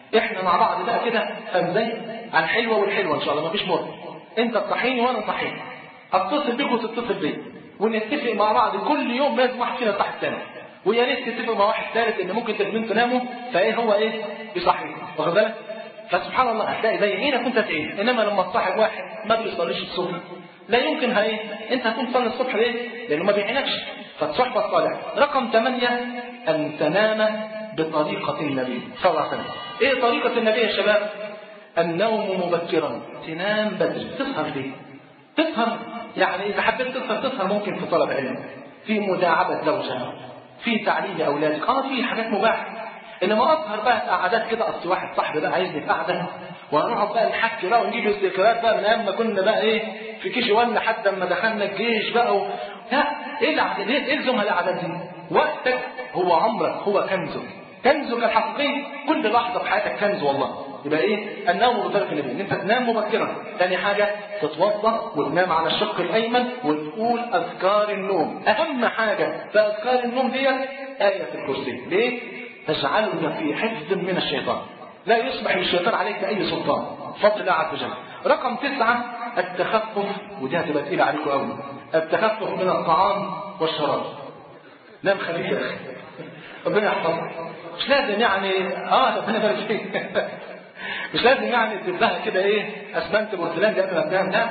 احنا مع بعض بقى كده فازاي على الحلوه والحلوه ان شاء الله، مفيش مر. انت تصحيني وانا صحيح، اتصل بيك وتتصل بيا، ونتفق مع بعض كل يوم لازم واحد فينا يصحي الثاني، ويا ريت تتفقوا مع واحد ثالث ان ممكن تناموا تناموا فايه هو ايه يصحي، واخد بالك؟ فسبحان الله هتلاقي زي عينك كنت تعين. انما لما تصاحب واحد ما بيصليش الصبح لا يمكن هاي انت هتكون تصلي الصبح ليه؟ لانه ما بيعينكش. فالصحبه الصالحه. رقم ثمانية ان تنام بطريقه النبي صلى الله عليه وسلم. ايه طريقه النبي يا شباب؟ النوم مبكرا، تنام بدري. تسهر ليه؟ تسهر يعني اذا حبيت تسهر تسهر ممكن في طلب علم، في مداعبه زوجها، في تعليم اولادك، اه في حاجات مباحه. انما اسهر بقى في قعدات كده، اصل واحد صاحبي بقى عايزني في قعده وهنقعد بقى نحكي بقى ونجيب الذكريات بقى من ايام ما كنا بقى ايه في كيجي واحد لحد ما دخلنا الجيش بقى و... لا ايه القعدات دي؟ ايه الزمها القعدات دي؟ وقتك هو عمرك، هو كنزك، كنزك الحقيقي، كل لحظه في حياتك كنز والله. يبقى ايه؟ النوم بطريقه النبي، ان انت تنام مبكرا. ثاني حاجه تتوضا وتنام على الشق الايمن وتقول اذكار النوم. اهم حاجه في اذكار النوم دي ايه الكرسي. ليه؟ تجعلنا في حفظ من الشيطان، لا يصبح الشيطان عليك بأي سلطان، فضل الله عز وجل. رقم تسعة التخفف، ودي هتبقى تقيلة عليكم قوي، التخفف من الطعام والشراب. نام خفيف يا أخي، ربنا يحفظك. مش لازم يعني اه ربنا يبارك فيك مش لازم يعني تبدأها كده ايه اسمنت بورسلان قبل ما تنام. لا،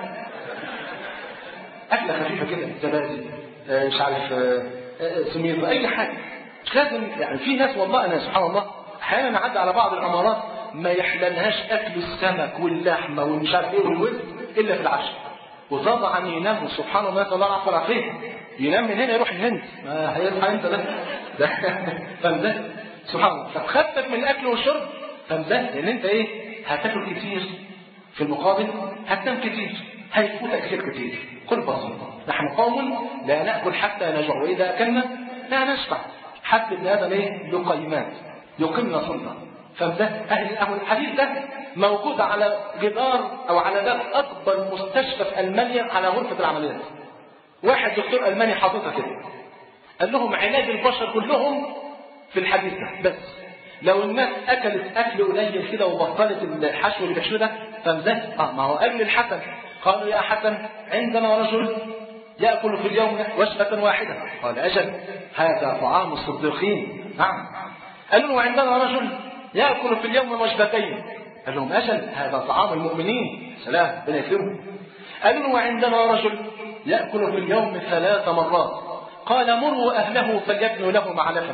أكلة خفيفة كده، زبادي آه مش عارف آه آه سمير، أي حاجة. مش لازم يعني. في ناس والله انا سبحان الله احيانا نعدي على بعض العمارات ما يحللهاش اكل السمك واللحمه والمش عارف ايه والوز الا في العشاء، وطبعا ينام سبحان الله، نسال الله العافيه والعافيه، ينام من هنا يروح الهند، ما هيصحى انت ده ده فاهم؟ سبحان الله. فتخفف من الاكل والشرب، فاهم؟ لان انت ايه هتاكل كتير، في المقابل هتنام كتير، هيفوتك خير كتير. كل بسيطه، نحن قوم لا ناكل حتى نجوع، واذا اكلنا لا نشبع. حتى ابن ادم ايه لقيمات يقيمنا سلطه. فده اهل الحديث ده موجود على جدار او على باب اكبر مستشفى في المانيا على غرفه العمليات. واحد دكتور الماني حاططها كده، قال لهم علاج البشر كلهم في الحديث ده، بس لو الناس اكلت اكل قليل كده وبطلت الحشو اللي بيحشوه ده، فده اه ما هو قبل الحسن قالوا يا حسن عندنا رجل يأكل في اليوم وجبة واحدة، قال أجل هذا طعام الصديقين. نعم. قالوا له عندنا رجل يأكل في اليوم وجبتين، قال لهم أجل هذا طعام المؤمنين. سلام بنا يكرمه. قالوا له وعندنا رجل يأكل في اليوم ثلاث مرات، قال مروا أهله فليبنوا له معلفا.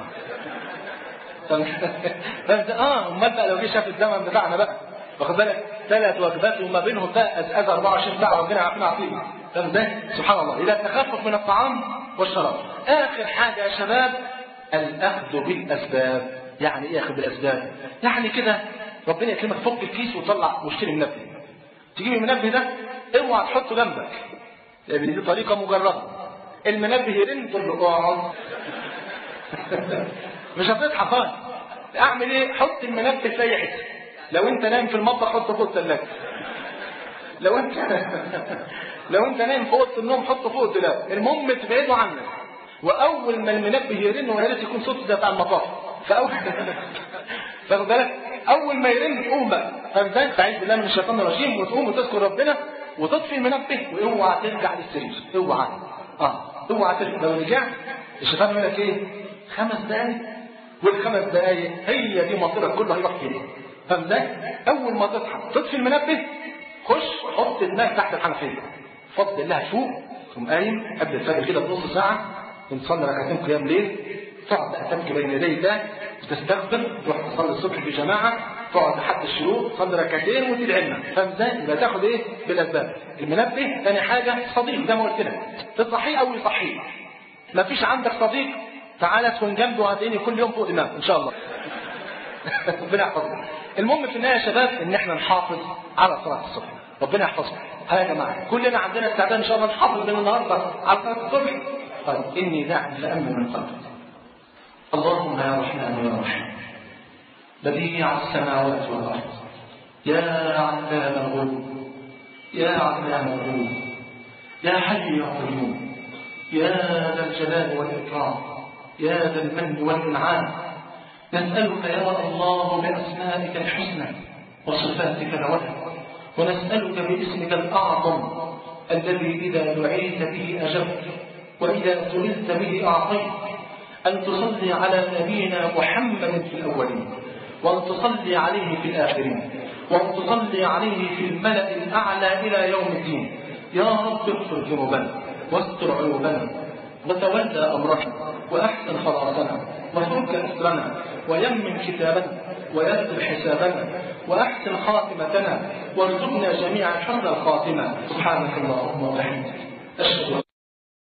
اه امال بقى لو جه شاف الزمن بتاعنا بقى، واخد بالك، ثلاث وجبات وما بينهم بقى أزأز أربعة وعشرين ساعة، ربنا يعافينا عافية. ده سبحان الله. إذا التخفف من الطعام والشراب. آخر حاجة يا شباب الأخذ بالأسباب. يعني إيه أخذ بالأسباب؟ يعني كده ربنا يكرمك فك الكيس وطلع واشتري منبه. تجيب المنبه ده اوعى تحطه جنبك، لأن دي طريقة مجربة. المنبه يرن تقول له اقعد مش هتصحى خالص. اعمل ايه؟ حط المنبه في اي حته. لو انت نايم في المطبخ حطه فوق الثلاجه. لو انت لو انت نايم في اوضه النوم حطه فوق الدولاب. المهم تبعده عنك. واول ما المنبه يرن ويا ريت يكون صوت زي بتاع المطاف، فاول فاخد بالك اول ما يرن قوم بقى، فاهم ازاي؟ تعيذ بالله من الشيطان الرجيم وتقوم وتذكر ربنا وتطفي المنبه، واوعى ترجع للسرير. اوعى اه اوعى ترجع. لو رجعت الشيطان يقول لك ايه؟ خمس دقايق، والخمس دقايق هي دي مصيرك كله هيروح فين؟ فاهم ازاي؟ اول ما تصحى تطفي المنبه، خش حط دماغك تحت الحنفيه، فضل الله فوق، تقوم قايم قبل الفجر كده بنص ساعه ونصلي ركعتين قيام ليل، تقعد بقى تبكي بين يدي الله وتستغفر، تروح تصلي الصبح في جماعه، تقعد لحد الشروق تصلي ركعتين وتدعي لنا. فاهم ازاي؟ يبقى تاخد ايه؟ بالاسباب. المنبه ثاني حاجه صديق زي ما قلت لك، تصحيه او يصحيه. ما فيش عندك صديق تعالى تكون جنبه وهتلاقيني كل يوم فوق الامام ان شاء الله. ربنا يحفظنا. المهم في النهايه يا شباب ان احنا نحافظ على صلاه الصبح. ربنا يحفظنا. ها يا جماعه كلنا عندنا استعداد ان شاء الله نحافظ من النهارده على صلاه الصبح. طيب اني داع لامن من قلبك. اللهم يا رحمن يا رحيم بديع السماوات والارض، يا علام الغيوب، يا علام الغيوب، يا حي يا قيوم، يا ذا الجلال والاكرام، يا ذا المن والانعام، نسألك يا الله بأسمائك الحسنى وصفاتك العلى، ونسألك باسمك الأعظم الذي إذا دعيت به أجبت وإذا سئلت به أعطيت، أن تصلي على نبينا محمد في الأولين، وأن تصلي عليه في الآخرين، وأن تصلي عليه في الملأ الأعلى إلى يوم الدين. يا رب اغفر ذنوبنا واستر عيوبنا وتولى أمرنا وأحسن خلاصنا وفك أسرنا ويمن كتابنا ويسر حسابنا وأحسن خاتمتنا وارزقنا جميعا حسن الخاتمة. سبحانك اللهم وبحمدك أشهد